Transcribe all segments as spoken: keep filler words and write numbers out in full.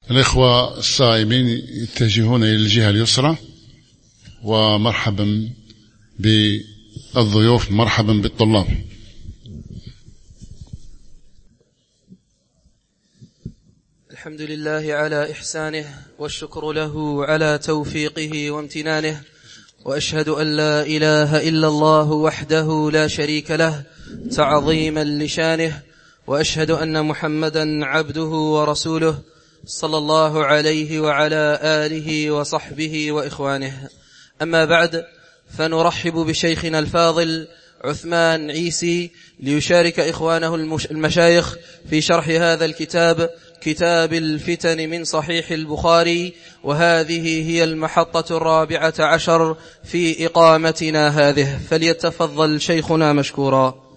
الإخوة الصائمين يتجهون إلى الجهة اليسرى، ومرحبا بالضيوف، مرحبا بالطلاب. الحمد لله على إحسانه، والشكر له على توفيقه وامتنانه، وأشهد أن لا إله إلا الله وحده لا شريك له تعظيما لشانه، وأشهد أن محمدا عبده ورسوله صلى الله عليه وعلى آله وصحبه وإخوانه. أما بعد، فنرحب بشيخنا الفاضل عثمان عيسي ليشارك إخوانه المشايخ في شرح هذا الكتاب، كتاب الفتن من صحيح البخاري، وهذه هي المحطة الرابعة عشر في إقامتنا هذه، فليتفضل شيخنا مشكورا.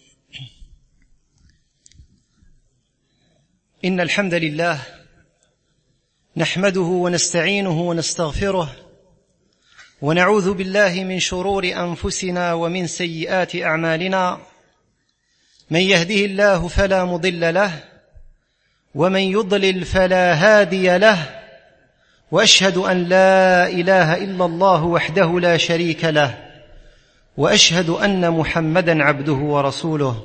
إن الحمد لله نحمده ونستعينه ونستغفره، ونعوذ بالله من شرور أنفسنا ومن سيئات أعمالنا. من يهده الله فلا مضل له، ومن يضلل فلا هادي له، وأشهد أن لا إله إلا الله وحده لا شريك له، وأشهد أن محمدًا عبده ورسوله.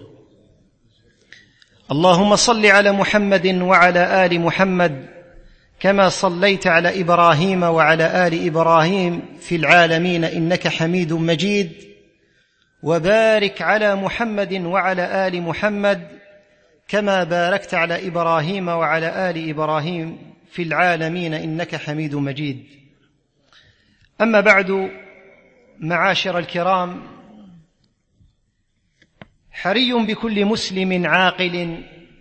اللهم صل على محمد وعلى آل محمد كما صليت على إبراهيم وعلى آل إبراهيم في العالمين إنك حميد مجيد، وبارك على محمد وعلى آل محمد كما باركت على إبراهيم وعلى آل إبراهيم في العالمين إنك حميد مجيد. أما بعد، معاشر الكرام، حري بكل مسلم عاقل،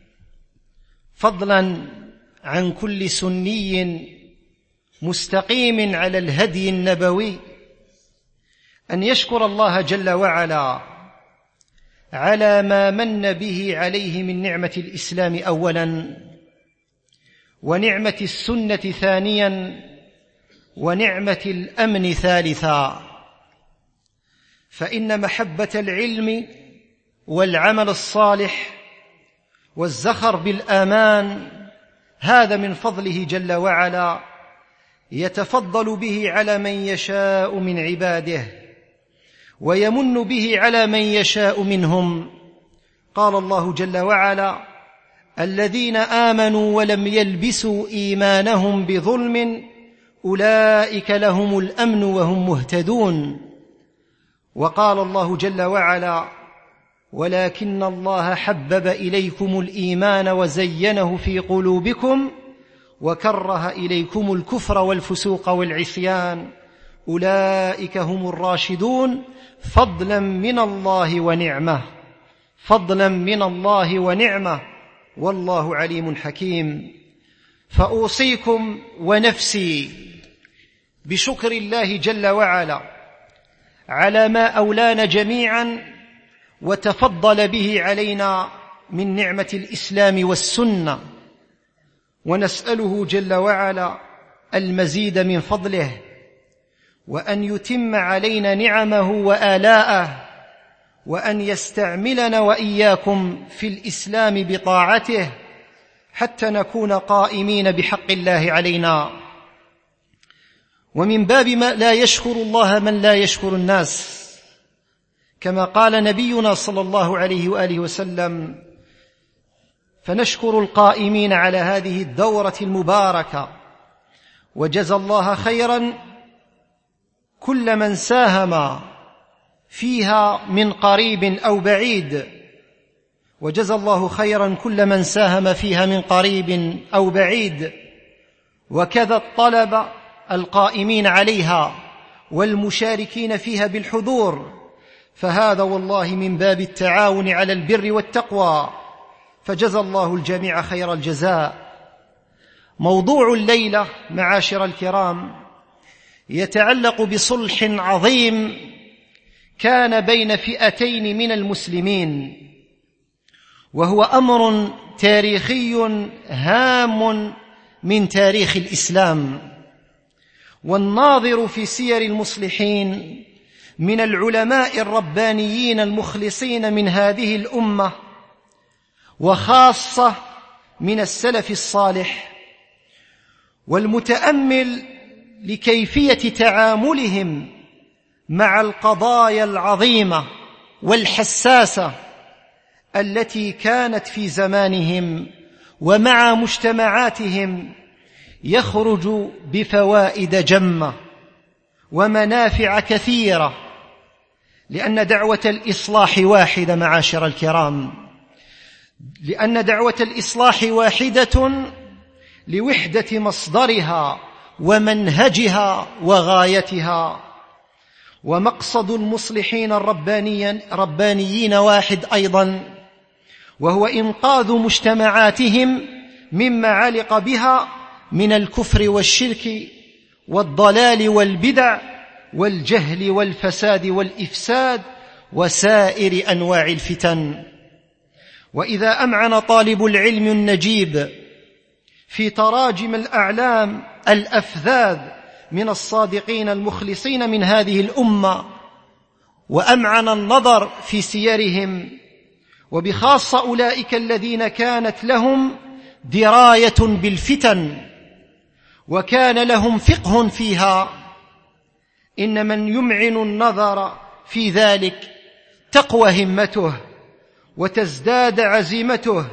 فضلا عن كل سني مستقيم على الهدي النبوي، أن يشكر الله جل وعلا على ما من به عليه من نعمة الإسلام أولا، ونعمة السنة ثانيا، ونعمة الأمن ثالثا. فإن محبة العلم والعمل الصالح والزخر بالآمان هذا من فضله جل وعلا، يتفضل به على من يشاء من عباده، ويمن به على من يشاء منهم. قال الله جل وعلا: الذين آمنوا ولم يلبسوا إيمانهم بظلم أولئك لهم الأمن وهم مهتدون. وقال الله جل وعلا: ولكن الله حبب إليكم الإيمان وزينه في قلوبكم وكره إليكم الكفر والفسوق والعصيان أولئك هم الراشدون فضلا من الله ونعمة فضلا من الله ونعمة والله عليم حكيم. فأوصيكم ونفسي بشكر الله جل وعلا على ما أولانا جميعا وتفضل به علينا من نعمة الإسلام والسنة، ونسأله جل وعلا المزيد من فضله، وأن يتم علينا نعمه وآلاءه، وأن يستعملنا وإياكم في الإسلام بطاعته حتى نكون قائمين بحق الله علينا. ومن باب ما لا يشكر الله من لا يشكر الناس، كما قال نبينا صلى الله عليه وآله وسلم: فنشكر القائمين على هذه الدورة المباركة، وجزى الله خيرا كل من ساهم فيها من قريب أو بعيد، وجزى الله خيرا كل من ساهم فيها من قريب أو بعيد، وكذا الطلبة القائمين عليها والمشاركين فيها بالحضور، فهذا والله من باب التعاون على البر والتقوى، فجزى الله الجميع خير الجزاء. موضوع الليلة معاشر الكرام يتعلق بصلح عظيم كان بين فئتين من المسلمين، وهو أمر تاريخي هام من تاريخ الإسلام. والناظر في سير المصلحين من العلماء الربانيين المخلصين من هذه الأمة، وخاصة من السلف الصالح، والمتأمل لكيفية تعاملهم مع القضايا العظيمة والحساسة التي كانت في زمانهم ومع مجتمعاتهم يخرج بفوائد جمة ومنافع كثيرة، لأن دعوة الإصلاح واحدة معاشر الكرام، لأن دعوة الإصلاح واحدة لوحدة مصدرها ومنهجها وغايتها، ومقصد المصلحين الربانيين واحد أيضا، وهو إنقاذ مجتمعاتهم مما علق بها من الكفر والشرك والضلال والبدع والجهل والفساد والإفساد وسائر أنواع الفتن. وإذا أمعن طالب العلم النجيب في تراجم الأعلام الأفذاذ من الصادقين المخلصين من هذه الأمة، وأمعن النظر في سيرهم، وبخاصة أولئك الذين كانت لهم دراية بالفتن وكان لهم فقه فيها، إن من يمعن النظر في ذلك تقوى همته وتزداد عزيمته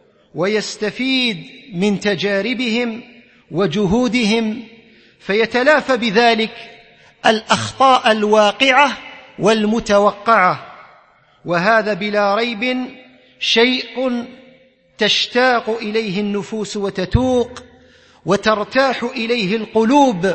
ويستفيد من تجاربهم وجهودهم، فيتلافى بذلك الأخطاء الواقعة والمتوقعة. وهذا بلا ريب شيء تشتاق إليه النفوس وتتوق وترتاح إليه القلوب،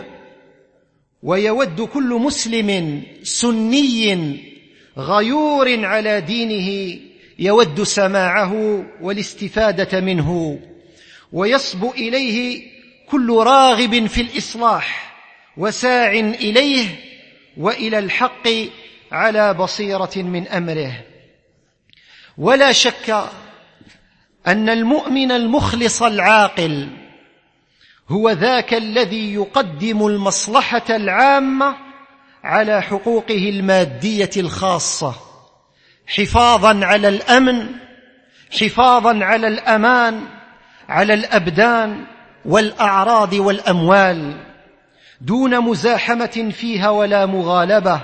ويود كل مسلم سني غيور على دينه يود سماعه والاستفادة منه، ويصبو إليه كل راغب في الإصلاح وساع إليه وإلى الحق على بصيرة من أمره. ولا شك أن المؤمن المخلص العاقل هو ذاك الذي يقدم المصلحة العامة على حقوقه المادية الخاصة، حفاظا على الأمن، حفاظا على الأمان، على الأبدان والأعراض والأموال، دون مزاحمة فيها ولا مغالبة.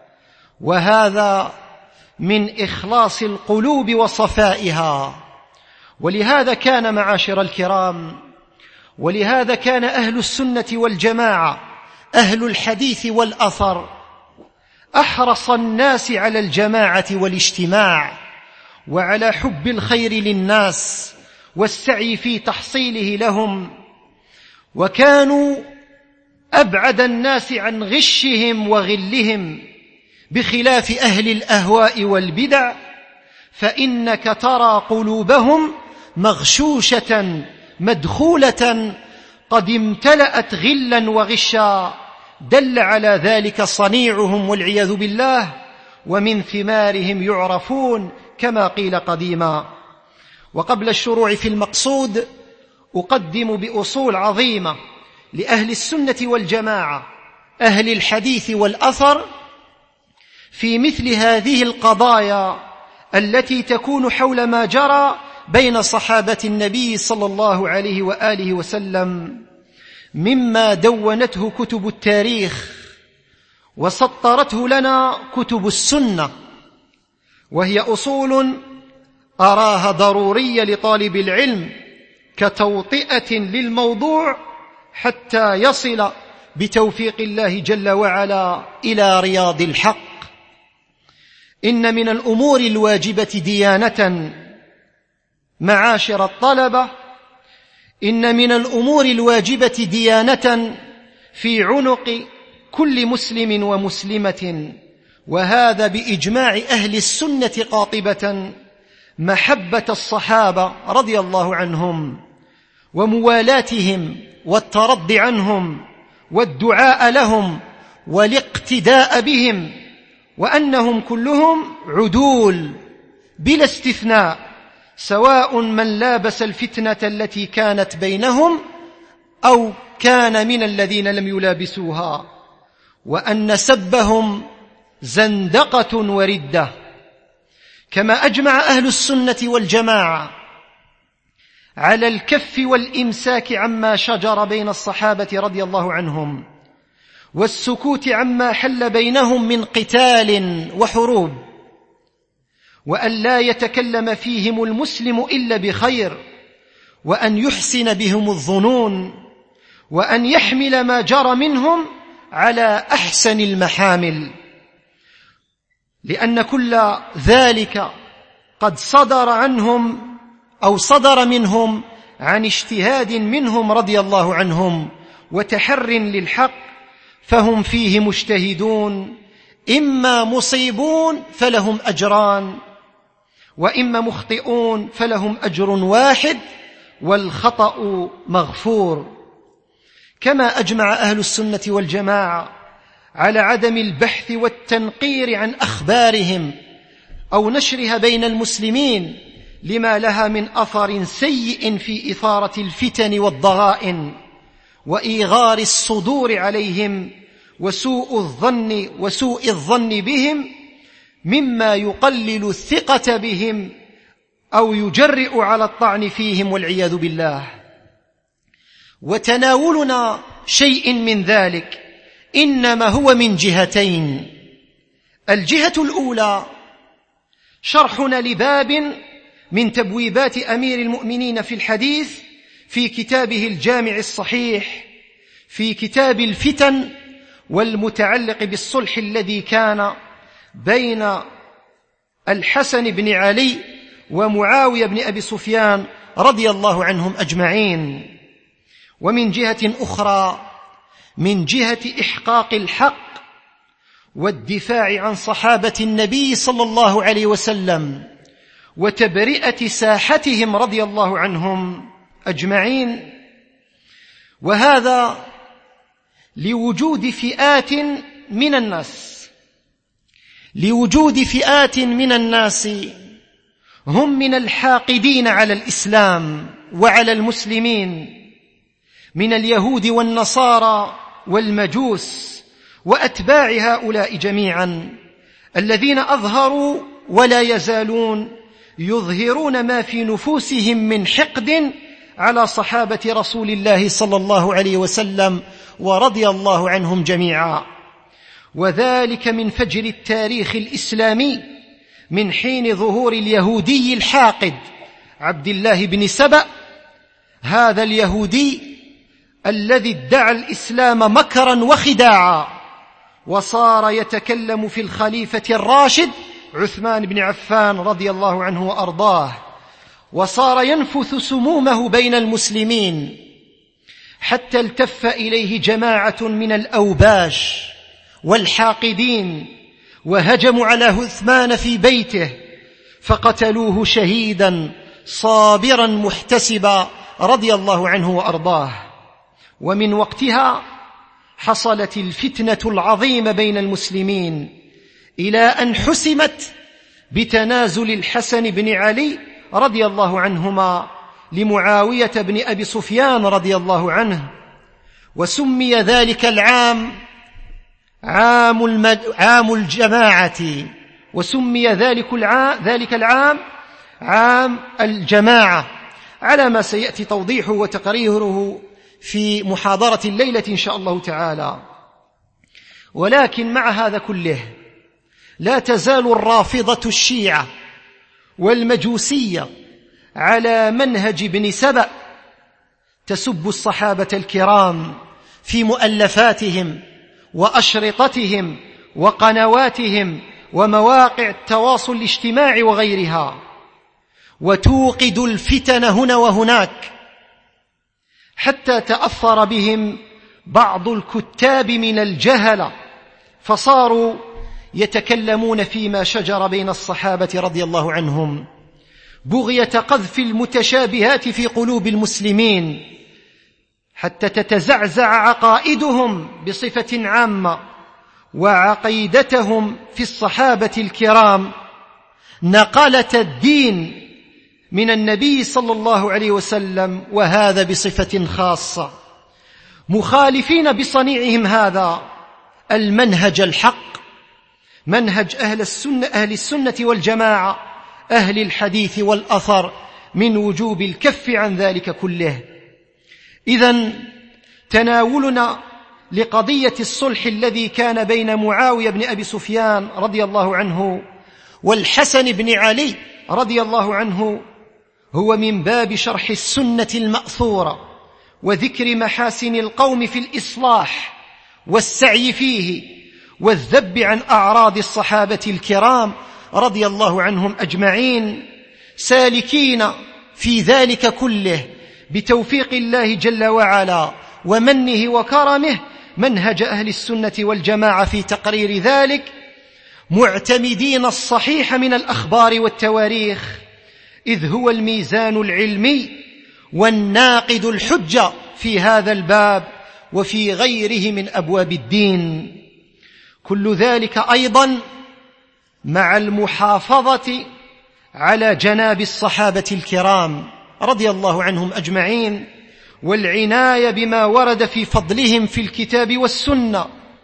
وهذا من إخلاص القلوب وصفائها. ولهذا كان معاشر الكرام، ولهذا كان أهل السنة والجماعة، أهل الحديث والأثر، أحرص الناس على الجماعة والاجتماع وعلى حب الخير للناس والسعي في تحصيله لهم، وكانوا أبعد الناس عن غشهم وغلهم، بخلاف أهل الأهواء والبدع، فإنك ترى قلوبهم مغشوشة مدخولة قد امتلأت غلا وغشا، دل على ذلك صنيعهم والعياذ بالله، ومن ثمارهم يعرفون كما قيل قديما. وقبل الشروع في المقصود أقدم بأصول عظيمة لأهل السنة والجماعة، أهل الحديث والأثر، في مثل هذه القضايا التي تكون حول ما جرى بين صحابة النبي صلى الله عليه وآله وسلم، مما دونته كتب التاريخ وسطرته لنا كتب السنة، وهي أصول أراها ضرورية لطالب العلم كتوطئة للموضوع حتى يصل بتوفيق الله جل وعلا إلى رياض الحق. إن من الأمور الواجبة ديانة معاشر الطلبة، إن من الأمور الواجبة ديانة في عنق كل مسلم ومسلمة، وهذا بإجماع أهل السنة قاطبة، محبة الصحابة رضي الله عنهم وموالاتهم والترضي عنهم والدعاء لهم والاقتداء بهم، وأنهم كلهم عدول بلا استثناء، سواء من لابس الفتنة التي كانت بينهم أو كان من الذين لم يلابسوها، وأن سبهم زندقة وردة. كما أجمع أهل السنة والجماعة على الكف والإمساك عما شجر بين الصحابة رضي الله عنهم، والسكوت عما حل بينهم من قتال وحروب، وأن لا يتكلم فيهم المسلم إلا بخير، وأن يحسن بهم الظنون، وأن يحمل ما جرى منهم على أحسن المحامل، لأن كل ذلك قد صدر عنهم أو صدر منهم عن اجتهاد منهم رضي الله عنهم وتحر للحق، فهم فيه مجتهدون، إما مصيبون فلهم أجران، وإما مخطئون فلهم أجر واحد والخطأ مغفور. كما أجمع أهل السنة والجماعة على عدم البحث والتنقير عن أخبارهم أو نشرها بين المسلمين لما لها من أثر سيء في إثارة الفتن والضغائن وإيغار الصدور عليهم وسوء الظن وسوء الظن بهم، مما يقلل الثقة بهم أو يجرئ على الطعن فيهم والعياذ بالله. وتناولنا شيء من ذلك إنما هو من جهتين. الجهة الأولى شرحنا لباب من تبويبات أمير المؤمنين في الحديث في كتابه الجامع الصحيح في كتاب الفتن، والمتعلق بالصلح الذي كان بين الحسن بن علي ومعاوية بن أبي سفيان رضي الله عنهم أجمعين. ومن جهة أخرى من جهة إحقاق الحق والدفاع عن صحابة النبي صلى الله عليه وسلم وتبرئة ساحتهم رضي الله عنهم أجمعين، وهذا لوجود فئات من الناس لوجود فئات من الناس هم من الحاقدين على الإسلام وعلى المسلمين، من اليهود والنصارى والمجوس وأتباع هؤلاء جميعا، الذين أظهروا ولا يزالون يظهرون ما في نفوسهم من حقد على صحابة رسول الله صلى الله عليه وسلم ورضي الله عنهم جميعا. وذلك من فجر التاريخ الإسلامي من حين ظهور اليهودي الحاقد عبد الله بن سبأ، هذا اليهودي الذي ادعى الإسلام مكرا وخداعا، وصار يتكلم في الخليفة الراشد عثمان بن عفان رضي الله عنه وأرضاه، وصار ينفث سمومه بين المسلمين، حتى التف إليه جماعة من الأوباش والحاقدين وهجموا على عثمان في بيته فقتلوه شهيدا صابرا محتسبا رضي الله عنه وأرضاه. ومن وقتها حصلت الفتنة العظيمة بين المسلمين إلى أن حسمت بتنازل الحسن بن علي رضي الله عنهما لمعاوية بن أبي سفيان رضي الله عنه. وسمي ذلك العام عام, المد... عام الجماعة، وسمي ذلك العام... ذلك العام عام الجماعة، على ما سيأتي توضيحه وتقريره في محاضرة الليلة إن شاء الله تعالى. ولكن مع هذا كله لا تزال الرافضة الشيعة والمجوسية على منهج ابن سبأ تسب الصحابة الكرام في مؤلفاتهم وأشرطتهم وقنواتهم ومواقع التواصل الاجتماعي وغيرها، وتوقد الفتن هنا وهناك، حتى تأثر بهم بعض الكتاب من الجهلة فصاروا يتكلمون فيما شجر بين الصحابة رضي الله عنهم بغية قذف المتشابهات في قلوب المسلمين، حتى تتزعزع عقائدهم بصفة عامة وعقيدتهم في الصحابة الكرام نقلة الدين من النبي صلى الله عليه وسلم، وهذا بصفة خاصة، مخالفين بصنيعهم هذا المنهج الحق، منهج أهل السنة, أهل السنة والجماعة، أهل الحديث والأثر، من وجوب الكف عن ذلك كله. إذن تناولنا لقضية الصلح الذي كان بين معاوية بن أبي سفيان رضي الله عنه والحسن بن علي رضي الله عنه هو من باب شرح السنة المأثورة وذكر محاسن القوم في الإصلاح والسعي فيه والذب عن أعراض الصحابة الكرام رضي الله عنهم أجمعين، سالكين في ذلك كله بتوفيق الله جل وعلا ومنه وكرمه منهج أهل السنة والجماعة في تقرير ذلك، معتمدين الصحيح من الأخبار والتواريخ، إذ هو الميزان العلمي والناقد الحجة في هذا الباب وفي غيره من أبواب الدين. كل ذلك أيضا مع المحافظة على جناب الصحابة الكرام رضي الله عنهم أجمعين، والعناية بما ورد في فضلهم في الكتاب والسنة،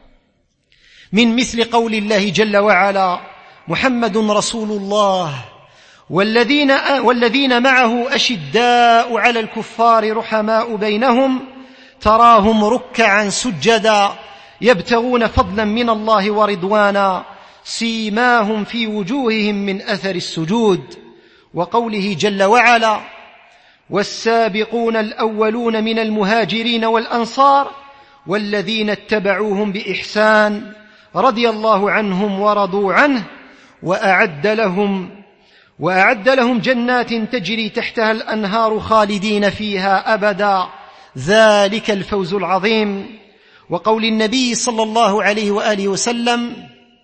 من مثل قول الله جل وعلا: محمد رسول الله والذين, والذين معه أشداء على الكفار رحماء بينهم تراهم ركعا سجدا يبتغون فضلا من الله ورضوانا سيماهم في وجوههم من أثر السجود. وقوله جل وعلا: والسابقون الأولون من المهاجرين والأنصار والذين اتبعوهم بإحسان رضي الله عنهم ورضوا عنه وأعد لهم وأعد لهم جنات تجري تحتها الأنهار خالدين فيها أبدا ذلك الفوز العظيم. وقول النبي صلى الله عليه وآله وسلم: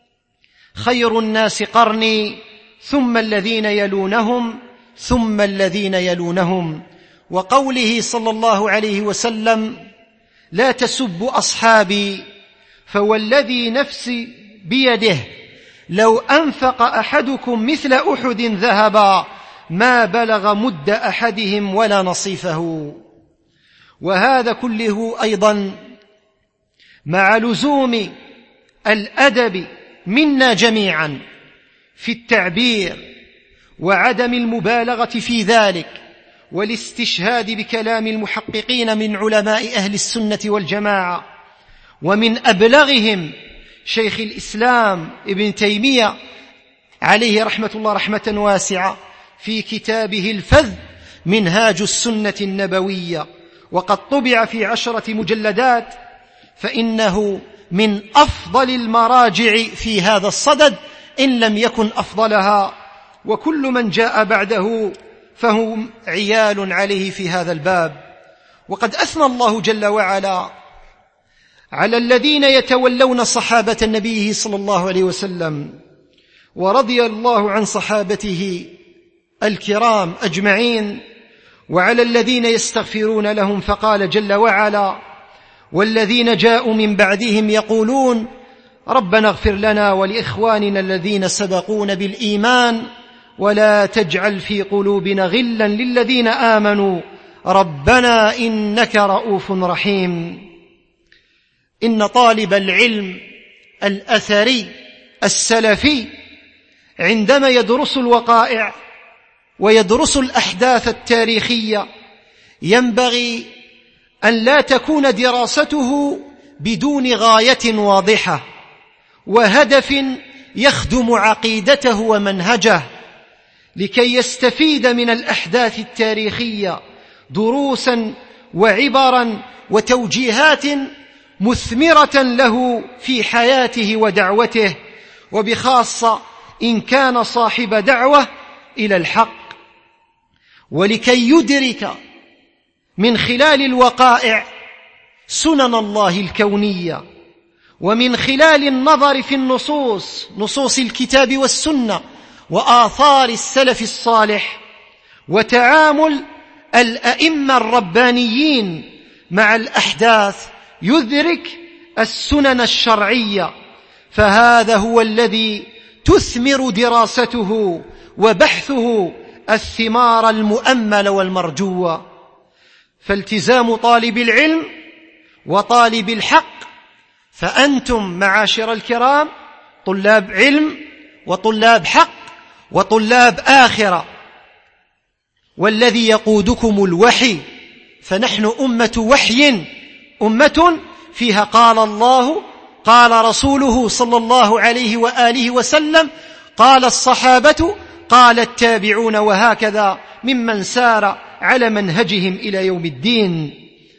خير الناس قرني ثم الذين يلونهم ثم الذين يلونهم. وقوله صلى الله عليه وسلم: لا تسبوا أصحابي فوالذي نفسي بيده لو أنفق أحدكم مثل أحد ذهبا ما بلغ مد أحدهم ولا نصيفه. وهذا كله أيضا مع لزوم الأدب منا جميعا في التعبير وعدم المبالغة في ذلك، والاستشهاد بكلام المحققين من علماء أهل السنة والجماعة، ومن أبلغهم شيخ الإسلام ابن تيمية عليه رحمة الله رحمة واسعة في كتابه الفذ منهاج السنة النبوية، وقد طبع في عشرة مجلدات، فإنه من أفضل المراجع في هذا الصدد إن لم يكن أفضلها، وكل من جاء بعده فهم عيال عليه في هذا الباب. وقد أثنى الله جل وعلا على الذين يتولون صحابة النبي صلى الله عليه وسلم، ورضي الله عن صحابته الكرام أجمعين، وعلى الذين يستغفرون لهم، فقال جل وعلا: والذين جاءوا من بعدهم يقولون ربنا اغفر لنا ولإخواننا الذين سبقونا بالإيمان ولا تجعل في قلوبنا غلا للذين آمنوا ربنا إنك رؤوف رحيم. إن طالب العلم الأثري السلفي عندما يدرس الوقائع ويدرس الأحداث التاريخية ينبغي أن لا تكون دراسته بدون غاية واضحة وهدف يخدم عقيدته ومنهجه، لكي يستفيد من الأحداث التاريخية دروسا وعبرا وتوجيهات مثمرة له في حياته ودعوته، وبخاصة إن كان صاحب دعوة إلى الحق، ولكي يدرك من خلال الوقائع سنن الله الكونية، ومن خلال النظر في النصوص نصوص الكتاب والسنة وآثار السلف الصالح وتعامل الأئمة الربانيين مع الأحداث يدرك السنن الشرعية، فهذا هو الذي تثمر دراسته وبحثه الثمار المؤملة والمرجوة. فالتزام طالب العلم وطالب الحق، فأنتم معاشر الكرام طلاب علم وطلاب حق وطلاب آخرة، والذي يقودكم الوحي، فنحن أمة وحي، أمة فيها قال الله قال رسوله صلى الله عليه وآله وسلم، قال الصحابة، قال التابعون، وهكذا ممن سار على منهجهم إلى يوم الدين.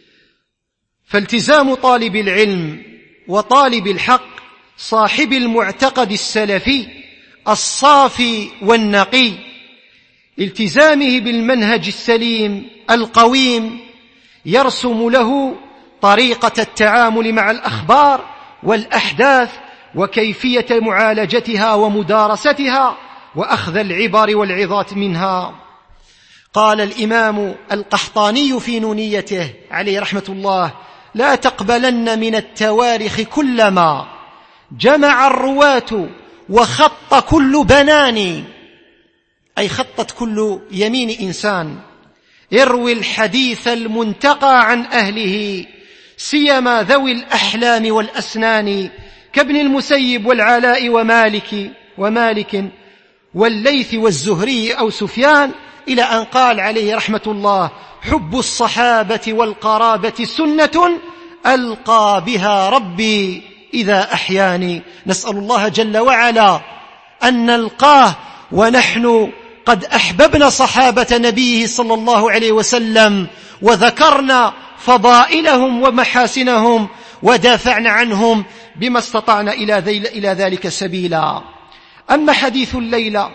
فالتزام طالب العلم وطالب الحق صاحب المعتقد السلفي الصافي والنقي، التزامه بالمنهج السليم القويم يرسم له طريقة التعامل مع الأخبار والأحداث وكيفية معالجتها ومدارستها وأخذ العبر والعظات منها. قال الإمام القحطاني في نونيته عليه رحمة الله: لا تقبلن من التواريخ كلما جمع الرواة وخط كل بنان، أي خطت كل يمين إنسان، اروي الحديث المنتقى عن أهله سيما ذوي الأحلام والأسنان، كابن المسيب والعلاء ومالك ومالك والليث والزهري أو سفيان، إلى أن قال عليه رحمة الله: حب الصحابة والقرابة سنة ألقى بها ربي إذا أحياني. نسأل الله جل وعلا أن نلقاه ونحن قد أحببنا صحابة نبيه صلى الله عليه وسلم وذكرنا فضائلهم ومحاسنهم ودافعنا عنهم بما استطعنا إلى ذلك سبيلا. أما حديث الليلة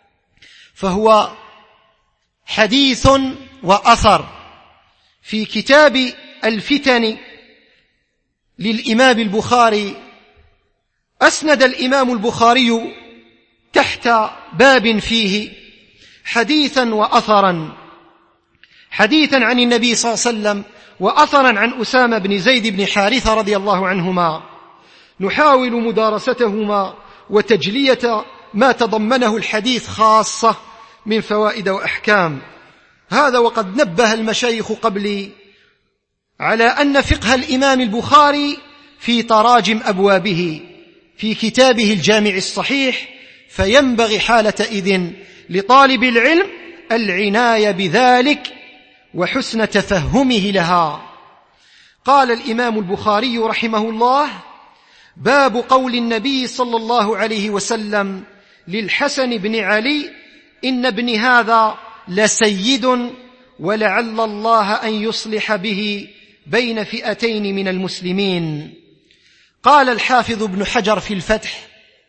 فهو حديث وأثر في كتاب الفتن للإمام البخاري. أسند الإمام البخاري تحت باب فيه حديثا وأثرا، حديثا عن النبي صلى الله عليه وسلم وأثرا عن أسامة بن زيد بن حارثة رضي الله عنهما، نحاول مدارستهما وتجلية ما تضمنه الحديث خاصة من فوائد وأحكام. هذا وقد نبه المشايخ قبلي على أن فقه الإمام البخاري في تراجم أبوابه في كتابه الجامع الصحيح، فينبغي حالة إذن لطالب العلم العناية بذلك وحسن تفهمه لها. قال الإمام البخاري رحمه الله: باب قول النبي صلى الله عليه وسلم للحسن بن علي: إن ابن هذا لسيد ولعل الله أن يصلح به بين فئتين من المسلمين. قال الحافظ ابن حجر في الفتح: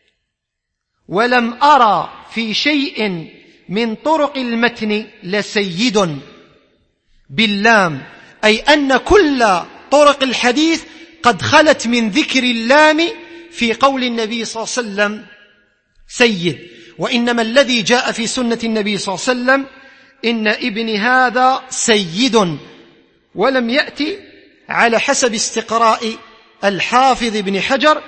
ولم أرى في شيء من طرق المتن لسيد باللام، أي أن كل طرق الحديث قد خلت من ذكر اللام في قول النبي صلى الله عليه وسلم سيد، وإنما الذي جاء في سنة النبي صلى الله عليه وسلم إن ابن هذا سيد، ولم يأتي على حسب استقراء الحافظ ابن حجر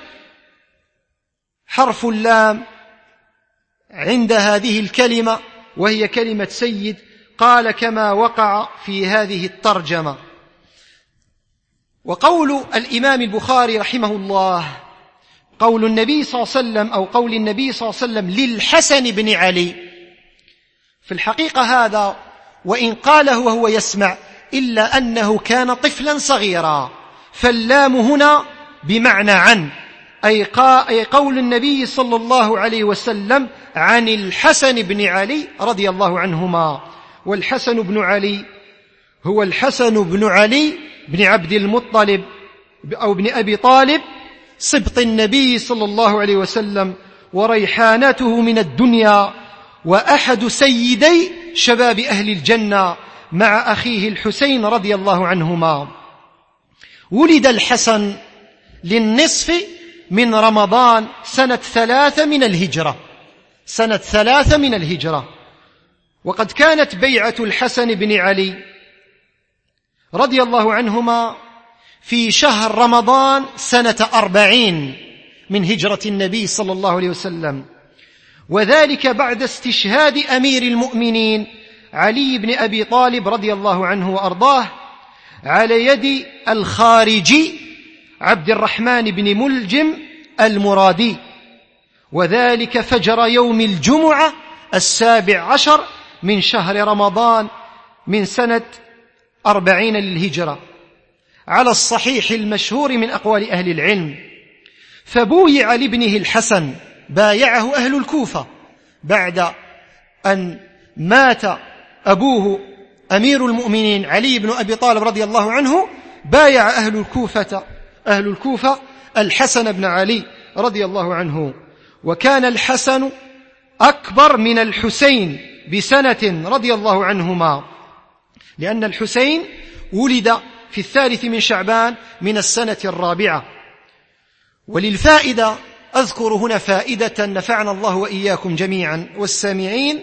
حرف اللام عند هذه الكلمة وهي كلمة سيد، قال كما وقع في هذه الترجمة. وقول الإمام البخاري رحمه الله قول النبي صلى الله عليه وسلم أو قول النبي صلى الله عليه وسلم للحسن بن علي، في الحقيقة هذا وإن قاله وهو يسمع إلا أنه كان طفلا صغيرا، فاللام هنا بمعنى عن، أي قول النبي صلى الله عليه وسلم عن الحسن بن علي رضي الله عنهما. والحسن بن علي هو الحسن بن علي بن عبد المطلب أو بن أبي طالب سبط النبي صلى الله عليه وسلم وريحانته من الدنيا، وأحد سيدي شباب أهل الجنة مع أخيه الحسين رضي الله عنهما. ولد الحسن للنصف من رمضان سنة ثلاثة من الهجرة سنة ثلاثة من الهجرة وقد كانت بيعة الحسن بن علي رضي الله عنهما في شهر رمضان سنة أربعين من هجرة النبي صلى الله عليه وسلم، وذلك بعد استشهاد أمير المؤمنين علي بن أبي طالب رضي الله عنه وأرضاه على يد الخارجي عبد الرحمن بن ملجم المرادي، وذلك فجر يوم الجمعة السابع عشر من شهر رمضان من سنة أربعين للهجرة على الصحيح المشهور من أقوال أهل العلم. فبويع لابنه الحسن، بايعه أهل الكوفة بعد أن مات أبوه أمير المؤمنين علي بن أبي طالب رضي الله عنه، بايع أهل الكوفة أهل الكوفة الحسن بن علي رضي الله عنه. وكان الحسن أكبر من الحسين بسنة رضي الله عنهما، لأن الحسين ولد في الثالث من شعبان من السنة الرابعة. وللفائدة أذكر هنا فائدة نفعنا الله وإياكم جميعا والسامعين.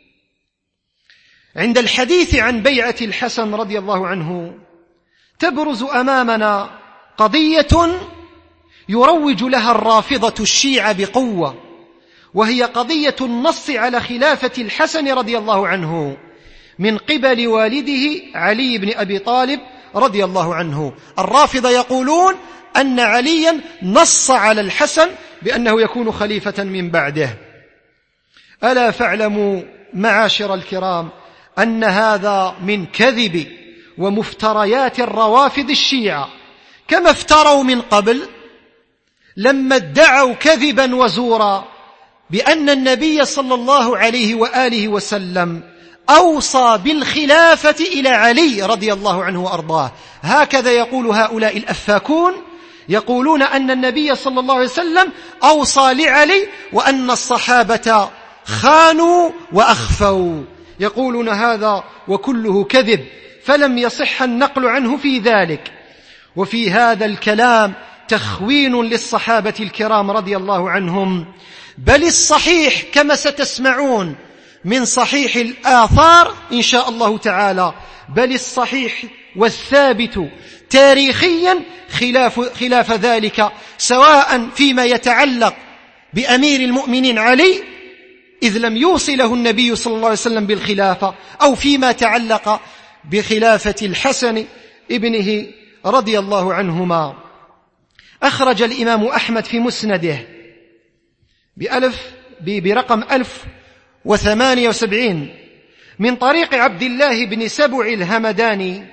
عند الحديث عن بيعة الحسن رضي الله عنه تبرز أمامنا قضية يروج لها الرافضة الشيعة بقوة، وهي قضية النص على خلافة الحسن رضي الله عنه من قبل والده علي بن أبي طالب رضي الله عنه. الرافضة يقولون أن عليا نص على الحسن بأنه يكون خليفة من بعده. ألا فاعلموا معاشر الكرام أن هذا من كذب ومفتريات الروافض الشيعة، كما افتروا من قبل لما ادعوا كذبا وزورا بأن النبي صلى الله عليه وآله وسلم أوصى بالخلافة إلى علي رضي الله عنه وأرضاه. هكذا يقول هؤلاء الأفاكون، يقولون أن النبي صلى الله عليه وسلم أوصى لعلي وأن الصحابة خانوا وأخفوا. يقولون هذا وكله كذب، فلم يصح النقل عنه في ذلك. وفي هذا الكلام تخوين للصحابة الكرام رضي الله عنهم، بل الصحيح كما ستسمعون من صحيح الآثار إن شاء الله تعالى، بل الصحيح والثابت تاريخيا خلاف, خلاف ذلك، سواء فيما يتعلق بأمير المؤمنين علي إذ لم يوصله النبي صلى الله عليه وسلم بالخلافة، أو فيما تعلق بخلافة الحسن ابنه رضي الله عنهما. أخرج الإمام أحمد في مسنده بألف برقم ألف وثمانية وسبعين من طريق عبد الله بن سبع الهمداني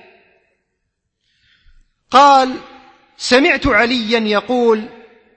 قال: سمعت عليا يقول: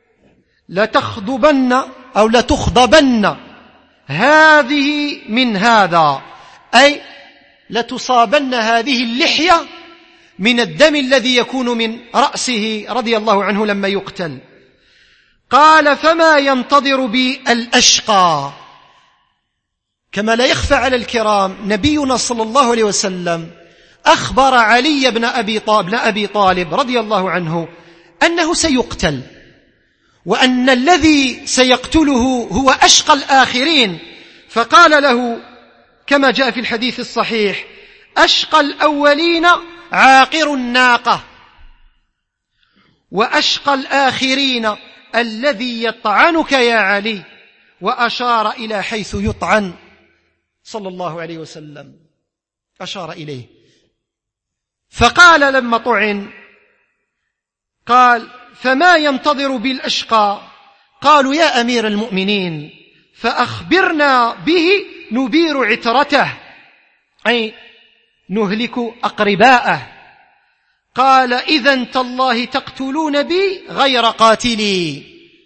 لتخضبن أو لتخضبن هذه من هذا، أي لتصابن هذه اللحية من الدم الذي يكون من رأسه رضي الله عنه لما يقتل. قال: فما ينتظر بي الأشقى. كما لا يخفى على الكرام نبينا صلى الله عليه وسلم أخبر علي بن أبي طالب, بن أبي طالب رضي الله عنه أنه سيقتل، وأن الذي سيقتله هو أشقى الآخرين. فقال له كما جاء في الحديث الصحيح: أشقى الأولين عاقر الناقة، وأشقى الآخرين الذي يطعنك يا علي، وأشار إلى حيث يطعن صلى الله عليه وسلم، أشار إليه. فقال لما طعن قال: فما ينتظر بالأشقى؟ قالوا: يا أمير المؤمنين فأخبرنا به نبير عترته، أي نهلك أقرباءه. قال: إذن تالله تقتلون بي غير قاتلي.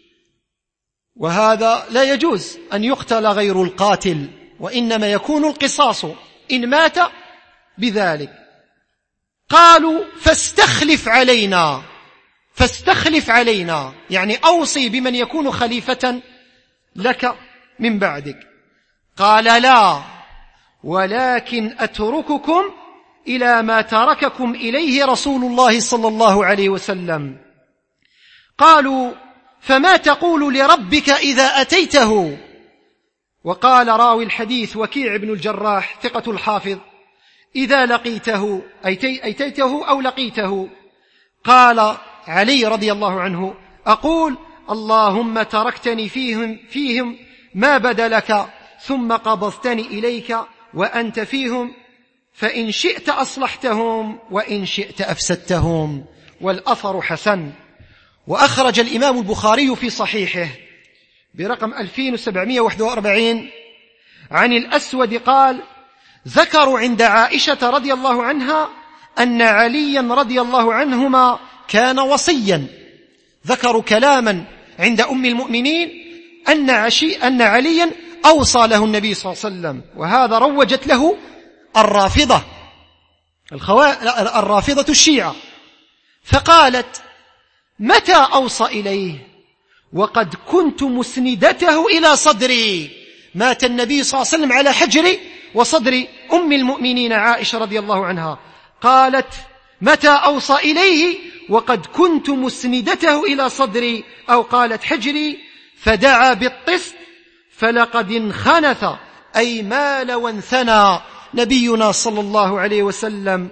وهذا لا يجوز أن يقتل غير القاتل، وإنما يكون القصاص إن مات بذلك. قالوا: فاستخلف علينا، فاستخلف علينا يعني أوصي بمن يكون خليفة لك من بعدك. قال: لا، ولكن أترككم إلى ما ترككم إليه رسول الله صلى الله عليه وسلم. قالوا: فما تقول لربك إذا أتيته؟ وقال راوي الحديث وكيع بن الجراح ثقة الحافظ: إذا لقيته أتيته أو لقيته. قال علي رضي الله عنه: أقول: اللهم تركتني فيهم, فيهم ما بدلك، ثم قبضتني إليك وأنت فيهم، فإن شئت أصلحتهم وإن شئت أفسدتهم. والأثر حسن. وأخرج الإمام البخاري في صحيحه برقم ألفين وسبعمائة وواحد وأربعين عن الأسود قال: ذكروا عند عائشة رضي الله عنها أن عليا رضي الله عنهما كان وصيا، ذكروا كلاما عند أم المؤمنين أن, عشي أن عليا أوصى له النبي صلى الله عليه وسلم، وهذا روجت له الرافضة الخوا... الرافضة الشيعة، فقالت: متى أوصى إليه وقد كنت مسندته إلى صدري. مات النبي صلى الله عليه وسلم على حجري وصدر أم المؤمنين عائشة رضي الله عنها. قالت: متى أوصى إليه وقد كنت مسندته إلى صدري، أو قالت حجري، فدعا بالطست فلقد انخنث أي مال وانثنى نبينا صلى الله عليه وسلم.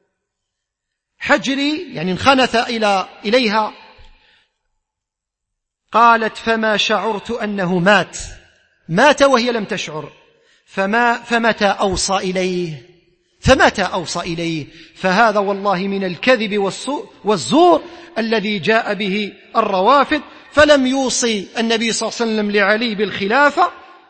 حجري يعني انخنث إلى إليها. قالت: فما شعرت أنه مات مات وهي لم تشعر. فما فمتى أوصى إليه فمتى أوصى إليه فهذا والله من الكذب والزور الذي جاء به الروافض. فلم يوصي النبي صلى الله عليه وسلم لعلي بالخلافة،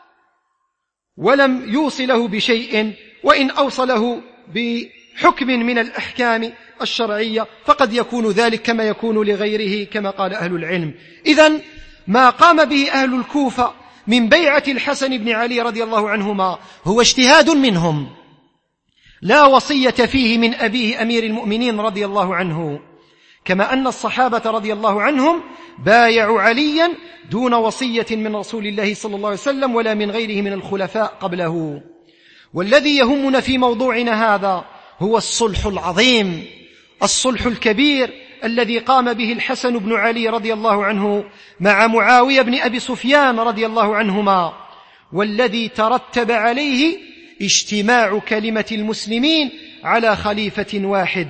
ولم يوصي له بشيء، وإن أوصله بحكم من الأحكام الشرعية فقد يكون ذلك كما يكون لغيره كما قال أهل العلم. إذن ما قام به أهل الكوفة من بيعة الحسن بن علي رضي الله عنهما هو اجتهاد منهم، لا وصية فيه من أبيه أمير المؤمنين رضي الله عنه، كما أن الصحابة رضي الله عنهم بايعوا عليا دون وصية من رسول الله صلى الله عليه وسلم ولا من غيره من الخلفاء قبله. والذي يهمنا في موضوعنا هذا هو الصلح العظيم، الصلح الكبير الذي قام به الحسن بن علي رضي الله عنه مع معاوية بن أبي سفيان رضي الله عنهما، والذي ترتب عليه اجتماع كلمة المسلمين على خليفة واحد.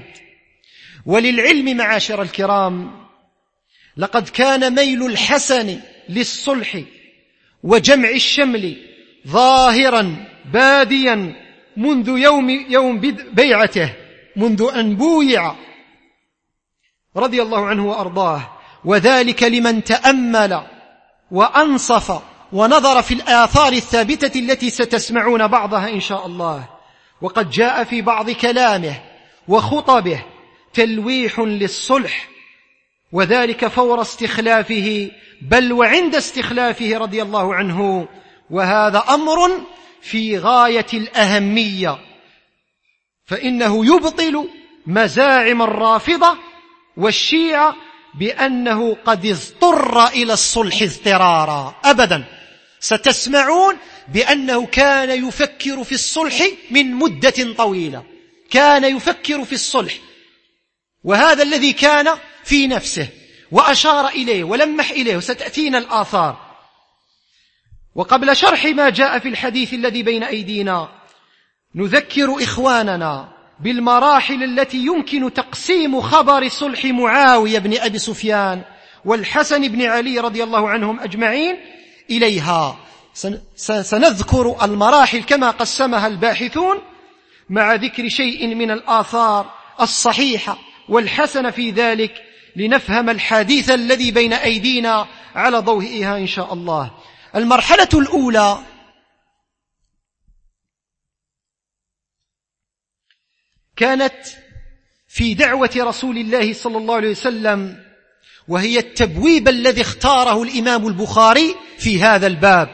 وللعلم معاشر الكرام، لقد كان ميل الحسن للصلح وجمع الشمل ظاهرا باديا منذ يوم يوم بيعته، منذ أن بويع رضي الله عنه وأرضاه، وذلك لمن تأمل وأنصف ونظر في الآثار الثابتة التي ستسمعون بعضها إن شاء الله. وقد جاء في بعض كلامه وخطبه تلويح للصلح، وذلك فور استخلافه بل وعند استخلافه رضي الله عنه، وهذا أمر في غاية الأهمية، فإنه يبطل مزاعم الرافضة والشيعة بأنه قد اضطر إلى الصلح اضطرارا. أبدا، ستسمعون بأنه كان يفكر في الصلح من مدة طويلة، كان يفكر في الصلح، وهذا الذي كان في نفسه وأشار إليه ولمح إليه، وستأتينا الآثار. وقبل شرح ما جاء في الحديث الذي بين أيدينا نذكر إخواننا بالمراحل التي يمكن تقسيم خبر صلح معاوية بن أبي سفيان والحسن بن علي رضي الله عنهم أجمعين إليها. سنذكر المراحل كما قسمها الباحثون مع ذكر شيء من الآثار الصحيحة والحسن في ذلك، لنفهم الحديث الذي بين أيدينا على ضوئها إن شاء الله. المرحلة الأولى كانت في دعوة رسول الله صلى الله عليه وسلم، وهي التبويب الذي اختاره الإمام البخاري في هذا الباب: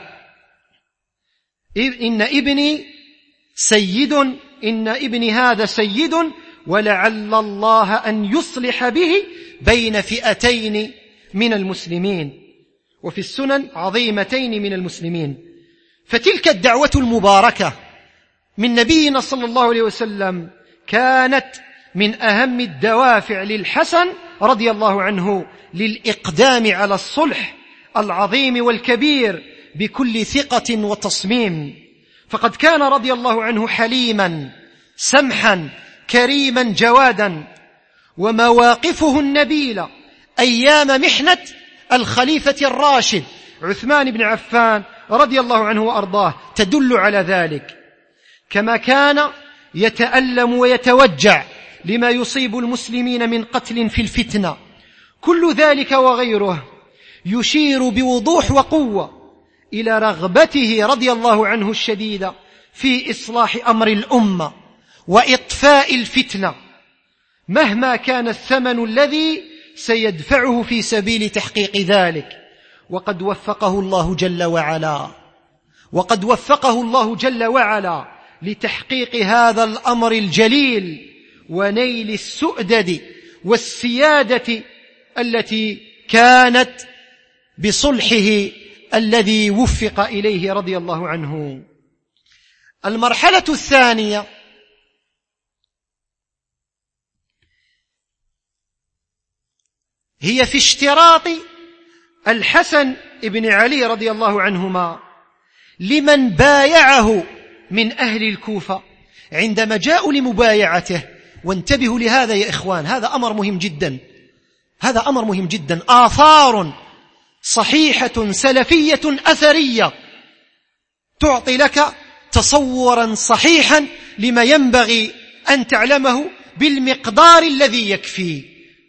إن ابني سيد إن ابني هذا سيد ولعل الله أن يصلح به بين فئتين من المسلمين، وفي السنن عظيمتين من المسلمين. فتلك الدعوة المباركة من نبينا صلى الله عليه وسلم كانت من أهم الدوافع للحسن رضي الله عنه للإقدام على الصلح العظيم والكبير بكل ثقة وتصميم. فقد كان رضي الله عنه حليما سمحا كريما جوادا، ومواقفه النبيلة أيام محنة الخليفة الراشد عثمان بن عفان رضي الله عنه وأرضاه تدل على ذلك، كما كان يتألم ويتوجع لما يصيب المسلمين من قتل في الفتنة. كل ذلك وغيره يشير بوضوح وقوة إلى رغبته رضي الله عنه الشديدة في إصلاح أمر الأمة وإطفاء الفتنة مهما كان الثمن الذي سيدفعه في سبيل تحقيق ذلك. وقد وفقه الله جل وعلا وقد وفقه الله جل وعلا لتحقيق هذا الأمر الجليل ونيل السؤدد والسيادة التي كانت بصلحه الذي وفق إليه رضي الله عنه. المرحلة الثانية هي في اشتراط الحسن بن علي رضي الله عنهما لمن بايعه من أهل الكوفة عندما جاءوا لمبايعته. وانتبهوا لهذا يا إخوان، هذا أمر مهم جدا، هذا أمر مهم جدا. آثار صحيحة سلفية أثرية تعطي لك تصورا صحيحا لما ينبغي أن تعلمه بالمقدار الذي يكفي.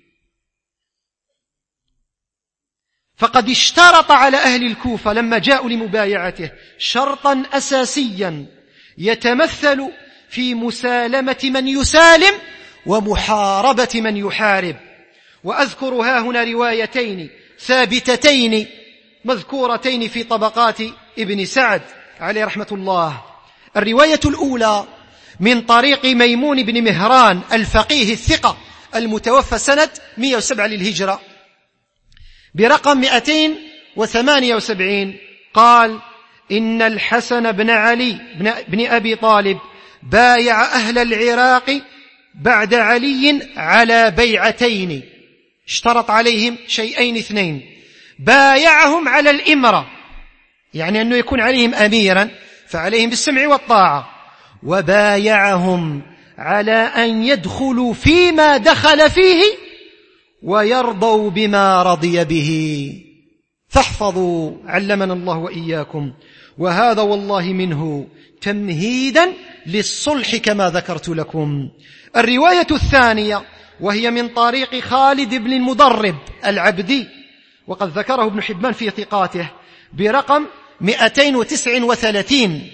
فقد اشترط على أهل الكوفة لما جاءوا لمبايعته شرطا أساسيا يتمثل في مسالمة من يسالم ومحاربة من يحارب. وأذكر ها هنا روايتين ثابتتين مذكورتين في طبقات ابن سعد عليه رحمة الله. الرواية الأولى من طريق ميمون بن مهران الفقيه الثقة المتوفى سنة مئة وسبعة للهجرة برقم مئتين وثمانية وسبعين قال: إن الحسن بن علي بن أبي طالب بايع أهل العراق بعد علي على بيعتين، اشترط عليهم شيئين اثنين: بايعهم على الإمرة، يعني أنه يكون عليهم أميرا فعليهم بالسمع والطاعة، وبايعهم على أن يدخلوا فيما دخل فيه ويرضوا بما رضي به. فاحفظوا علمنا الله وإياكم. وهذا والله منه تمهيدا للصلح كما ذكرت لكم. الرواية الثانية وهي من طريق خالد بن المدرب العبدي، وقد ذكره ابن حبان في ثقاته برقم مئتين وتسعة وثلاثين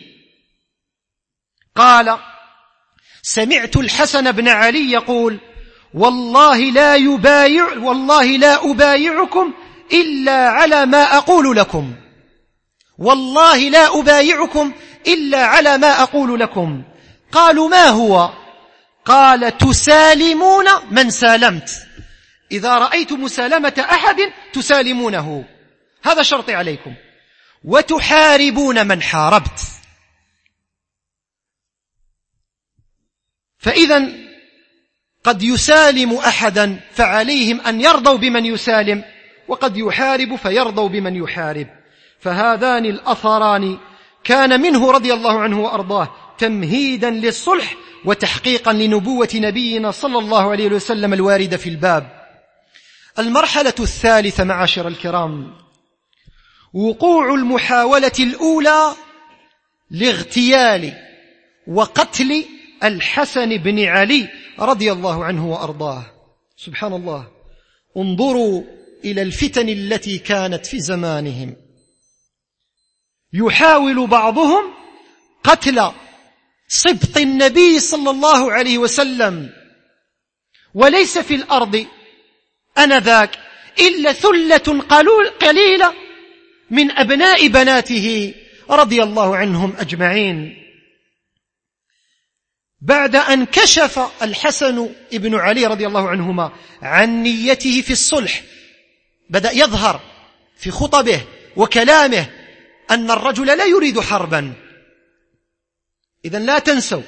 قال: سمعت الحسن بن علي يقول: والله لا يبايع والله لا أبايعكم إلا على ما أقول لكم، والله لا أبايعكم إلا على ما أقول لكم. قالوا: ما هو؟ قال: تسالمون من سالمت، إذا رأيت مسالمة أحد تسالمونه، هذا شرطي عليكم، وتحاربون من حاربت. فإذا قد يسالم أحدا فعليهم أن يرضوا بمن يسالم، وقد يحارب فيرضوا بمن يحارب. فهذان الأثران كان منه رضي الله عنه وأرضاه تمهيدا للصلح وتحقيقا لنبوة نبينا صلى الله عليه وسلم الواردة في الباب. المرحلة الثالثة معاشر الكرام وقوع المحاولة الأولى لاغتيال وقتل الحسن بن علي رضي الله عنه وأرضاه. سبحان الله، انظروا إلى الفتن التي كانت في زمانهم. يحاول بعضهم قتل سبط النبي صلى الله عليه وسلم، وليس في الأرض آنذاك إلا ثلة قليلة من أبناء بناته رضي الله عنهم أجمعين. بعد أن كشف الحسن ابن علي رضي الله عنهما عن نيته في الصلح، بدأ يظهر في خطبه وكلامه أن الرجل لا يريد حربا. إذن لا تنسوا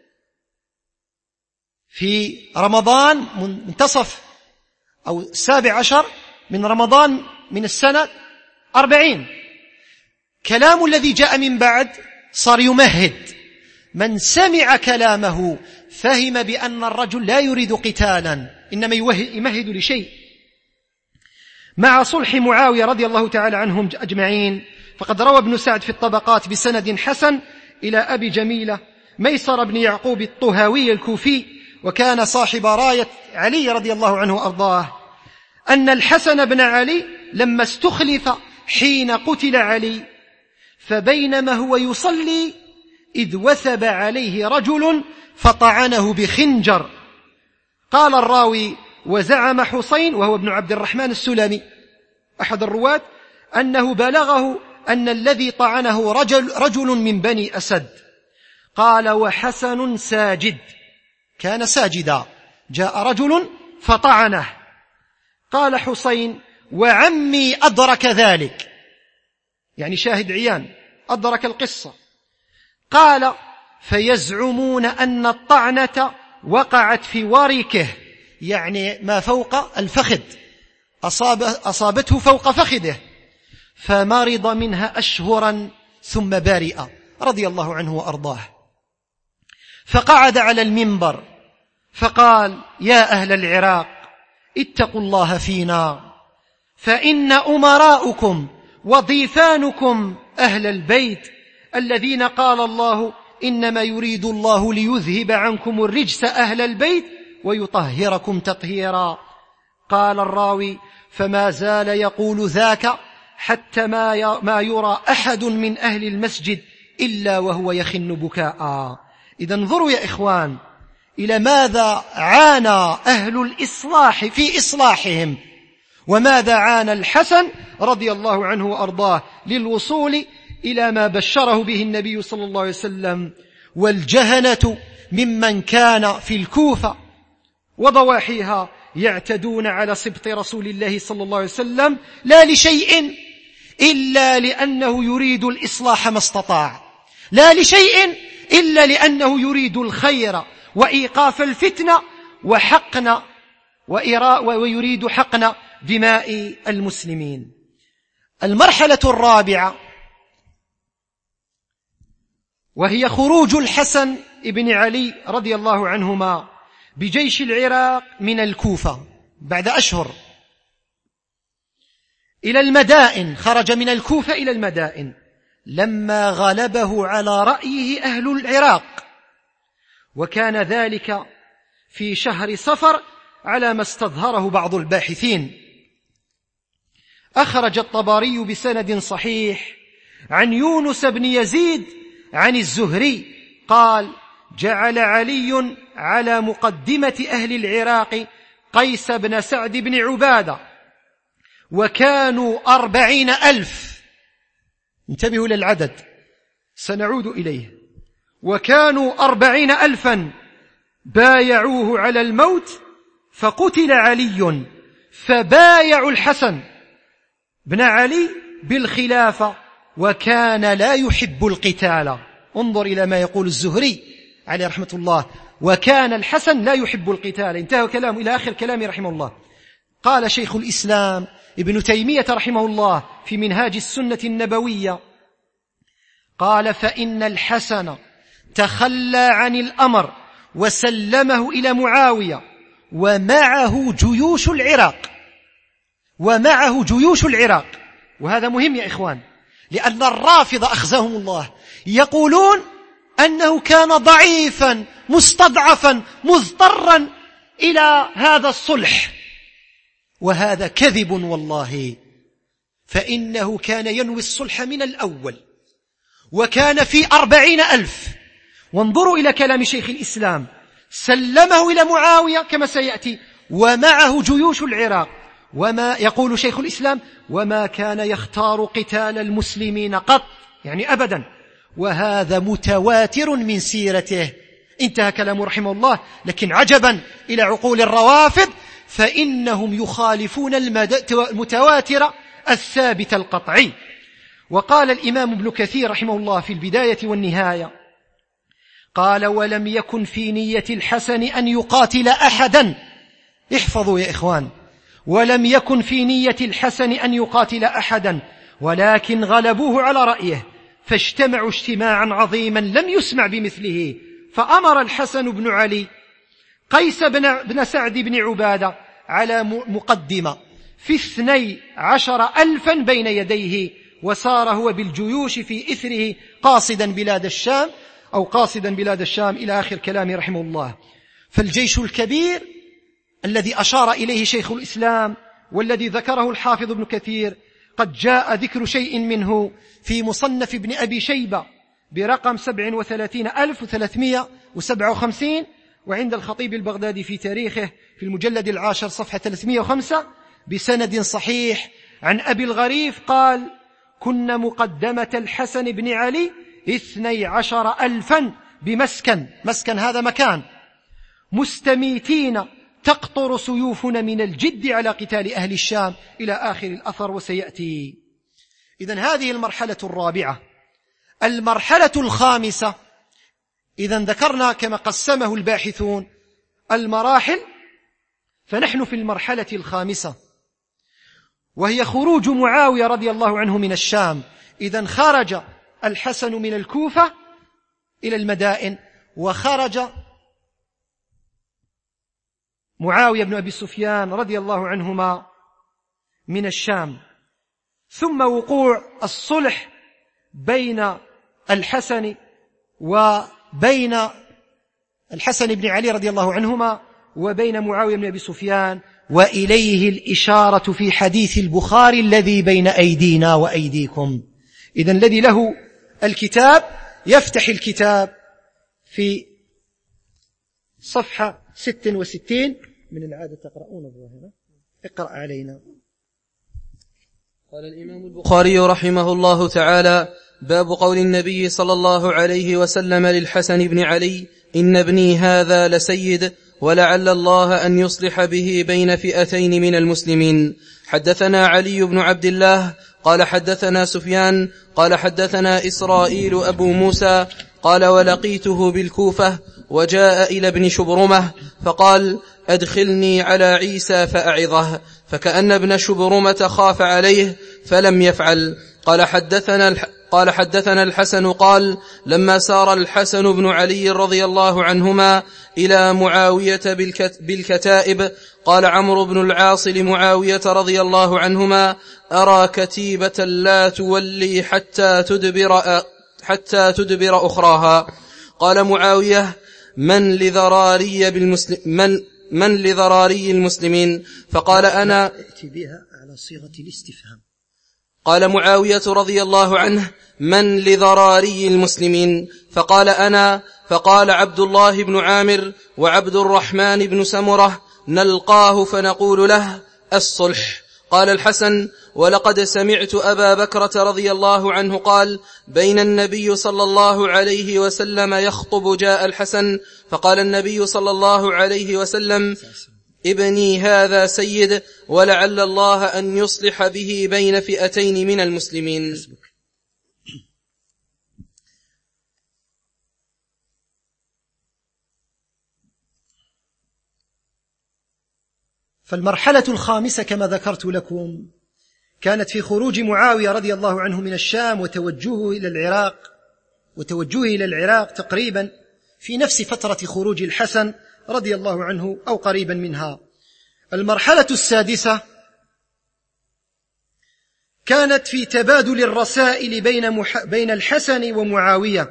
في رمضان منتصف أو السابع عشر من رمضان من السنة أربعين، كلام الذي جاء من بعد صار يمهد. من سمع كلامه فهم بأن الرجل لا يريد قتالا، إنما يمهد لشيء. مع صلح معاوية رضي الله تعالى عنهم أجمعين، فقد روى ابن سعد في الطبقات بسند حسن إلى أبي جميلة ميسر بن يعقوب الطهاوي الكوفي، وكان صاحب راية علي رضي الله عنه وأرضاه، أن الحسن بن علي لما استخلف حين قتل علي، فبينما هو يصلي إذ وثب عليه رجل فطعنه بخنجر. قال الراوي: وزعم حسين وهو ابن عبد الرحمن السلمي أحد الرواة أنه بلغه أن الذي طعنه رجل, رجل من بني أسد. قال: وحسن ساجد، كان ساجدا، جاء رجل فطعنه. قال حسين: وعمي أدرك ذلك، يعني شاهد عيان أدرك القصة. قال: فيزعمون أن الطعنة وقعت في وركه، يعني ما فوق الفخذ، أصاب أصابته فوق فخذه، فمرض منها أشهرا ثم برئ رضي الله عنه وأرضاه. فقعد على المنبر فقال: يا أهل العراق، اتقوا الله فينا، فإن أمراؤكم وضيفانكم أهل البيت الذين قال الله: إنما يريد الله ليذهب عنكم الرجس أهل البيت ويطهركم تطهيرا. قال الراوي: فما زال يقول ذاك حتى ما يرى أحد من أهل المسجد إلا وهو يخن بكاء. إذا انظروا يا إخوان إلى ماذا عانى أهل الإصلاح في إصلاحهم، وماذا عانى الحسن رضي الله عنه وأرضاه للوصول إلى ما بشره به النبي صلى الله عليه وسلم. والجهنة ممن كان في الكوفة وضواحيها يعتدون على سبط رسول الله صلى الله عليه وسلم لا لشيء إلا لأنه يريد الإصلاح ما استطاع، لا لشيء إلا لأنه يريد الخير وإيقاف الفتنة وحقن ويريد حقن دماء المسلمين. المرحلة الرابعة وهي خروج الحسن ابن علي رضي الله عنهما بجيش العراق من الكوفة بعد أشهر إلى المدائن. خرج من الكوفة إلى المدائن لما غلبه على رأيه أهل العراق، وكان ذلك في شهر صفر على ما استظهره بعض الباحثين. أخرج الطبري بسند صحيح عن يونس بن يزيد عن الزهري قال: جعل علي على مقدمة أهل العراق قيس بن سعد بن عبادة، وكانوا أربعين ألف. انتبهوا للعدد سنعود إليه. وكانوا أربعين ألفا بايعوه على الموت، فقتل علي، فبايعوا الحسن بن علي بالخلافة، وكان لا يحب القتال. انظر إلى ما يقول الزهري عليه رحمة الله: وكان الحسن لا يحب القتال. انتهى كلامه إلى آخر كلامه رحمه الله. قال شيخ الإسلام ابن تيمية رحمه الله في منهاج السنة النبوية، قال: فإن الحسن تخلى عن الأمر وسلمه إلى معاوية، ومعه جيوش العراق ومعه جيوش العراق وهذا مهم يا إخوان، لأن الرافضة أخزاهم الله يقولون أنه كان ضعيفا مستضعفا مضطرا إلى هذا الصلح، وهذا كذب والله. فإنه كان ينوي الصلح من الأول، وكان في أربعين ألف. وانظروا إلى كلام شيخ الإسلام: سلمه إلى معاوية كما سيأتي، ومعه جيوش العراق. وما يقول شيخ الإسلام: وما كان يختار قتال المسلمين قط، يعني أبدا، وهذا متواتر من سيرته. انتهى كلامه رحمه الله. لكن عجبا إلى عقول الروافض، فإنهم يخالفون المتواتر الثابت القطعي. وقال الإمام ابن كثير رحمه الله في البداية والنهاية، قال: ولم يكن في نية الحسن أن يقاتل أحدا. احفظوا يا إخوان: ولم يكن في نية الحسن أن يقاتل أحدا، ولكن غلبوه على رأيه، فاجتمعوا اجتماعا عظيما لم يسمع بمثله. فأمر الحسن بن علي قيس بن سعد بن عبادة على مقدمة في اثني عشر ألفا بين يديه، وسار هو بالجيوش في إثره قاصدا بلاد الشام أو قاصدا بلاد الشام إلى آخر كلامه رحمه الله. فالجيش الكبير الذي أشار إليه شيخ الإسلام والذي ذكره الحافظ ابن كثير قد جاء ذكر شيء منه في مصنف ابن أبي شيبة برقم سبع وثلاثين ألف وثلاثمائة وسبعة وخمسين، وعند الخطيب البغدادي في تاريخه في المجلد العاشر صفحة ثلاثمائة وخمسة بسند صحيح عن أبي الغريف قال: كنا مقدمة الحسن بن علي اثني عشر ألفا بمسكن، مسكن هذا مكان، مستميتين تقطر سيوفنا من الجد على قتال أهل الشام، إلى آخر الأثر وسيأتي. إذن هذه المرحلة الرابعة. المرحلة الخامسة، إذن ذكرنا كما قسمه الباحثون المراحل، فنحن في المرحلة الخامسة، وهي خروج معاوية رضي الله عنه من الشام. إذن خرج الحسن من الكوفة إلى المدائن، وخرج معاوية بن أبي سفيان رضي الله عنهما من الشام. ثم وقوع الصلح بين الحسن وبين الحسن بن علي رضي الله عنهما وبين معاوية بن أبي سفيان، وإليه الإشارة في حديث البخاري الذي بين أيدينا وأيديكم. إذن الذي له الكتاب يفتح الكتاب في صفحة ست وستين. من العادة تقرؤون الظاهرة، اقرأ علينا. قال الإمام البخاري رحمه الله تعالى: باب قول النبي صلى الله عليه وسلم للحسن بن علي: إن ابني هذا لسيد، ولعل الله أن يصلح به بين فئتين من المسلمين. حدثنا علي بن عبد الله قال حدثنا سفيان قال حدثنا إسرائيل أبو موسى قال: ولقيته بالكوفة وجاء إلى ابن شبرمة فقال: أدخلني على عيسى فأعظه، فكأن ابن شبرمة خاف عليه فلم يفعل. قال حدثنا قال حدثنا الحسن قال: لما سار الحسن بن علي رضي الله عنهما إلى معاوية بالكتائب، قال عمرو بن العاص لمعاوية رضي الله عنهما: أرى كتيبة لا تولي حتى تدبر, حتى تدبر أخراها. قال معاوية: من لذراري بالمسلم من من لذراري المسلمين؟ فقال: أنا. ائتي بها على صيغة الاستفهام. قال معاوية رضي الله عنه: من لذراري المسلمين؟ فقال: أنا. فقال عبد الله بن عامر وعبد الرحمن بن سمرة: نلقاه فنقول له الصلح. قال الحسن: ولقد سمعت أبا بكرة رضي الله عنه قال: بين النبي صلى الله عليه وسلم يخطب جاء الحسن، فقال النبي صلى الله عليه وسلم: ابني هذا سيد، ولعل الله أن يصلح به بين فئتين من المسلمين. فالمرحلة الخامسة كما ذكرت لكم كانت في خروج معاوية رضي الله عنه من الشام وتوجهه إلى العراق وتوجهه إلى العراق تقريبا في نفس فترة خروج الحسن رضي الله عنه أو قريبا منها. المرحلة السادسة كانت في تبادل الرسائل بين, مح... بين الحسن ومعاوية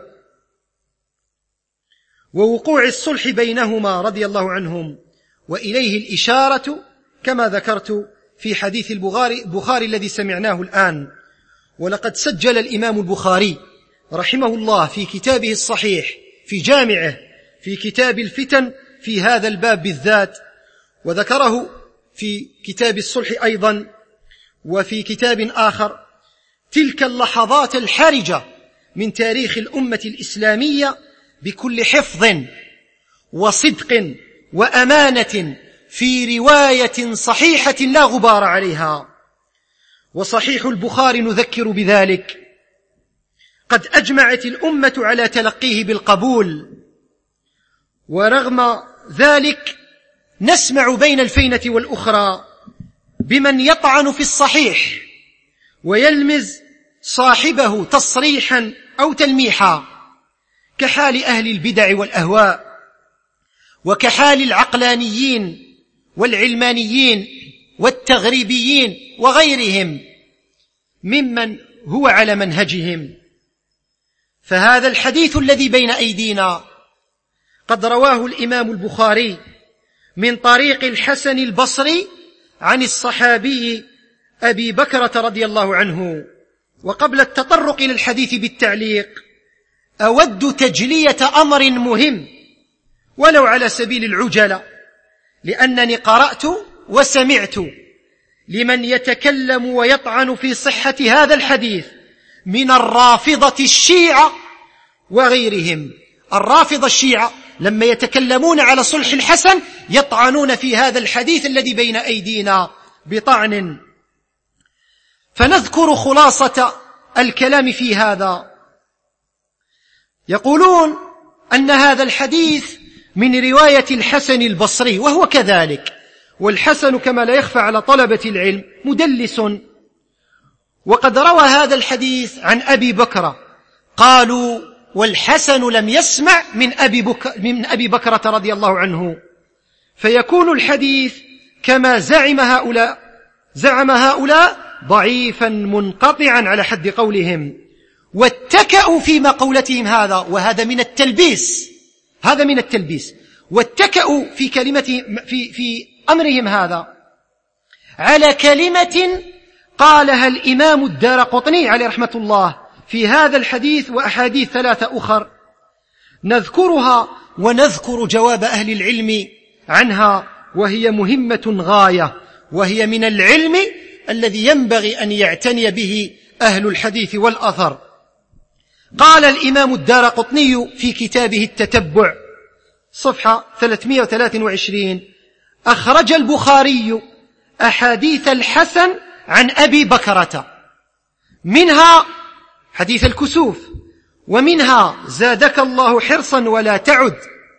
ووقوع الصلح بينهما رضي الله عنهم، وإليه الإشارة كما ذكرت في حديث البخاري, البخاري الذي سمعناه الآن. ولقد سجل الإمام البخاري رحمه الله في كتابه الصحيح في جامعه في كتاب الفتن في هذا الباب بالذات، وذكره في كتاب الصلح أيضا وفي كتاب آخر، تلك اللحظات الحرجة من تاريخ الأمة الإسلامية بكل حفظ وصدق وأمانة في رواية صحيحة لا غبار عليها. وصحيح البخاري نذكر بذلك، قد أجمعت الأمة على تلقيه بالقبول، ورغم ذلك نسمع بين الفينة والأخرى بمن يطعن في الصحيح ويلمز صاحبه تصريحا أو تلميحا، كحال أهل البدع والأهواء، وكحال العقلانيين والعلمانيين والتغريبيين وغيرهم ممن هو على منهجهم. فهذا الحديث الذي بين أيدينا قد رواه الإمام البخاري من طريق الحسن البصري عن الصحابي أبي بكرة رضي الله عنه. وقبل التطرق إلى الحديث بالتعليق، أود تجلية أمر مهم ولو على سبيل العجلة، لأنني قرأت وسمعت لمن يتكلم ويطعن في صحة هذا الحديث من الرافضة الشيعة وغيرهم. الرافضة الشيعة لما يتكلمون على صلح الحسن يطعنون في هذا الحديث الذي بين أيدينا بطعن. فنذكر خلاصة الكلام في هذا. يقولون أن هذا الحديث من رواية الحسن البصري، وهو كذلك، والحسن كما لا يخفى على طلبة العلم مدلس، وقد روى هذا الحديث عن أبي بكر. قالوا والحسن لم يسمع من أبي, بك من أبي بكرة رضي الله عنه، فيكون الحديث كما زعم هؤلاء زعم هؤلاء ضعيفا منقطعا على حد قولهم، واتكأوا في مقولتهم هذا، وهذا من التلبيس هذا من التلبيس واتكأوا في كلمة في في أمرهم هذا على كلمة قالها الإمام الدارقطني عليه رحمة الله في هذا الحديث وأحاديث ثلاثة أخر نذكرها، ونذكر جواب أهل العلم عنها، وهي مهمة غاية، وهي من العلم الذي ينبغي أن يعتني به أهل الحديث والأثر. قال الإمام الدارقطني في كتابه التتبع صفحة ثلاثمائة وثلاثة وعشرين: أخرج البخاري أحاديث الحسن عن أبي بكرة، منها حديث الكسوف، ومنها زادك الله حرصا ولا تعد،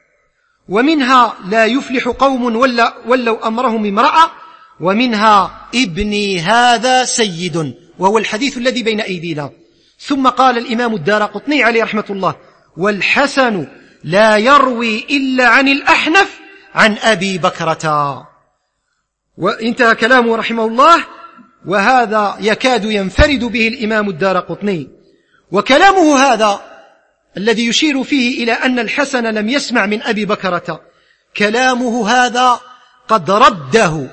ومنها لا يفلح قوم ولوا أمرهم امرأة، ومنها ابني هذا سيد، وهو الحديث الذي بين أيدينا. ثم قال الإمام الدارقطني عليه رحمة الله: والحسن لا يروي إلا عن الأحنف عن أبي بكرة. وانتهى كلامه رحمه الله، وهذا يكاد ينفرد به الإمام الدارقطني. وكلامه هذا الذي يشير فيه إلى أن الحسن لم يسمع من أبي بكرة، كلامه هذا قد رده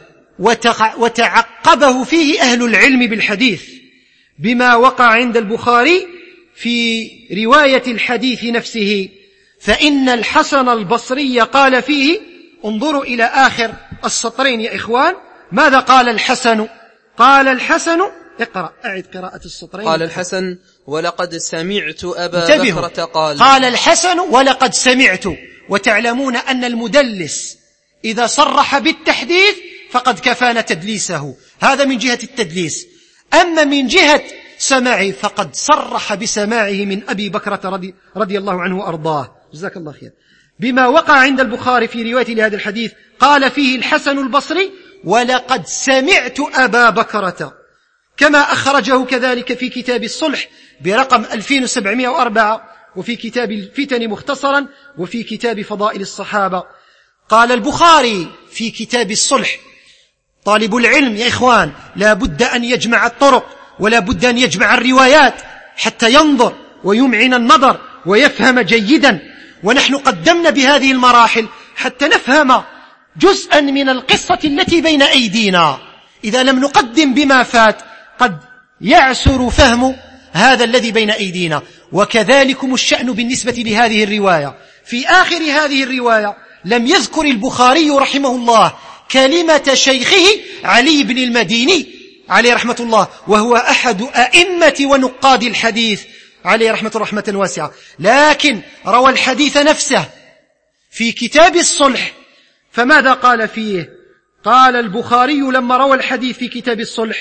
وتعقبه فيه أهل العلم بالحديث بما وقع عند البخاري في رواية الحديث نفسه، فإن الحسن البصري قال فيه، انظروا إلى آخر السطرين يا إخوان، ماذا قال الحسن؟ قال الحسن، اقرأ أعد قراءة السطرين. قال الحسن: ولقد سمعت أبا بكرة قال. قال الحسن ولقد سمعت. وتعلمون أن المدلس إذا صرح بالتحديث فقد كفان تدليسه، هذا من جهة التدليس. أما من جهة سماعه فقد صرح بسماعه من أبي بكرة رضي, رضي الله عنه وأرضاه، جزاك الله خير، بما وقع عند البخاري في رواية لهذا الحديث. قال فيه الحسن البصري: ولقد سمعت أبا بكرة، كما أخرجه كذلك في كتاب الصلح برقم ألفين وسبعمائة وأربعة، وفي كتاب الفتن مختصرا، وفي كتاب فضائل الصحابة. قال البخاري في كتاب الصلح: طالب العلم يا إخوان لا بد أن يجمع الطرق، ولا بد أن يجمع الروايات حتى ينظر ويمعن النظر ويفهم جيدا، ونحن قدمنا بهذه المراحل حتى نفهم جزءا من القصة التي بين أيدينا. إذا لم نقدم بما فات قد يعسر فهم هذا الذي بين أيدينا. وكذلكم الشأن بالنسبة لهذه الرواية. في آخر هذه الرواية لم يذكر البخاري رحمه الله كلمة شيخه علي بن المديني عليه رحمة الله، وهو أحد أئمة ونقاد الحديث عليه رحمة رحمة واسعة، لكن روى الحديث نفسه في كتاب الصلح. فماذا قال فيه؟ قال البخاري لما روى الحديث في كتاب الصلح: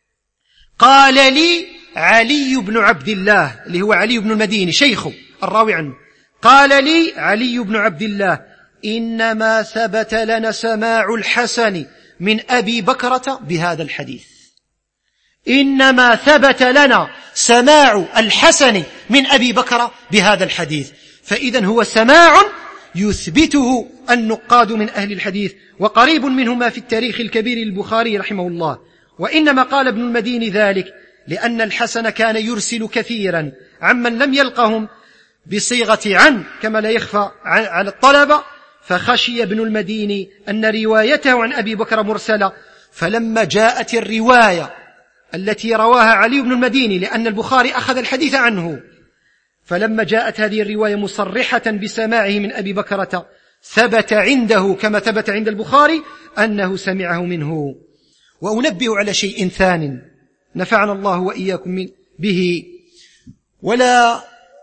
قال لي علي بن عبد الله، اللي هو علي بن المديني شيخه الراوي عنه، قال لي علي بن عبد الله: إنما ثبت لنا سماع الحسن من أبي بكرة بهذا الحديث. إنما ثبت لنا سماع الحسن من أبي بكرة بهذا الحديث. فإذن هو سماع يثبته النقاد من أهل الحديث، وقريب منهما في التاريخ الكبير للبخاري رحمه الله. وإنما قال ابن المديني ذلك لأن الحسن كان يرسل كثيرا عمن لم يلقهم بصيغة عن، كما لا يخفى على الطلبة، فخشي ابن المديني أن روايته عن أبي بكر مرسلة. فلما جاءت الرواية التي رواها علي بن المديني، لأن البخاري أخذ الحديث عنه، فلما جاءت هذه الرواية مصرحة بسماعه من أبي بكرة ثبت عنده كما ثبت عند البخاري أنه سمعه منه. وأنبه على شيء ثان نفعنا الله وإياكم به، ولا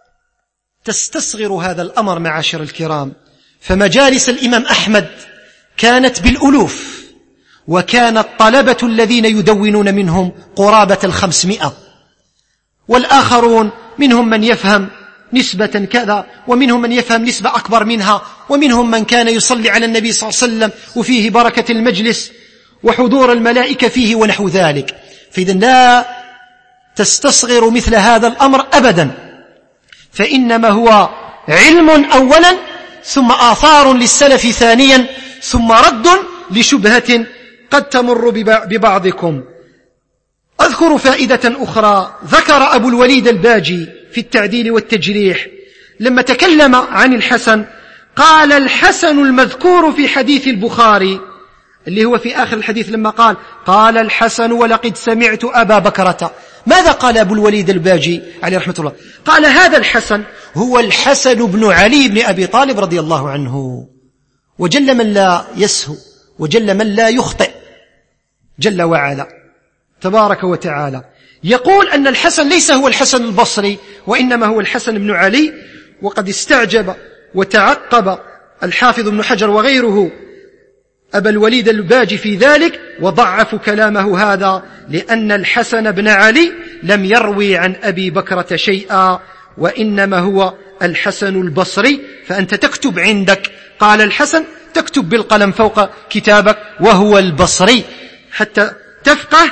تستصغروا هذا الأمر معاشر الكرام، فمجالس الإمام أحمد كانت بالألوف، وكان الطلبة الذين يدونون منهم قرابة الخمسمائة، والآخرون منهم من يفهم نسبة كذا، ومنهم من يفهم نسبة أكبر منها، ومنهم من كان يصلي على النبي صلى الله عليه وسلم وفيه بركة المجلس وحضور الملائكة فيه ونحو ذلك. فإذن لا تستصغر مثل هذا الأمر أبدا، فإنما هو علم أولا، ثم آثار للسلف ثانيا، ثم رد لشبهة قد تمر ببعضكم. أذكر فائدة أخرى ذكر أبو الوليد الباجي في التعديل والتجريح لما تكلم عن الحسن، قال الحسن المذكور في حديث البخاري اللي هو في آخر الحديث لما قال قال الحسن ولقد سمعت أبا بكرة، ماذا قال أبو الوليد الباجي عليه رحمة الله؟ قال هذا الحسن هو الحسن بن علي بن أبي طالب رضي الله عنه، وجل من لا يسهو وجل من لا يخطئ جل وعلا تبارك وتعالى. يقول أن الحسن ليس هو الحسن البصري، وإنما هو الحسن بن علي. وقد استعجب وتعقب الحافظ ابن حجر وغيره أبا الوليد الباجي في ذلك، وضعفوا كلامه هذا، لأن الحسن بن علي لم يروي عن أبي بكرة شيئا، وإنما هو الحسن البصري. فأنت تكتب عندك قال الحسن، تكتب بالقلم فوق كتابك وهو البصري حتى تفقه،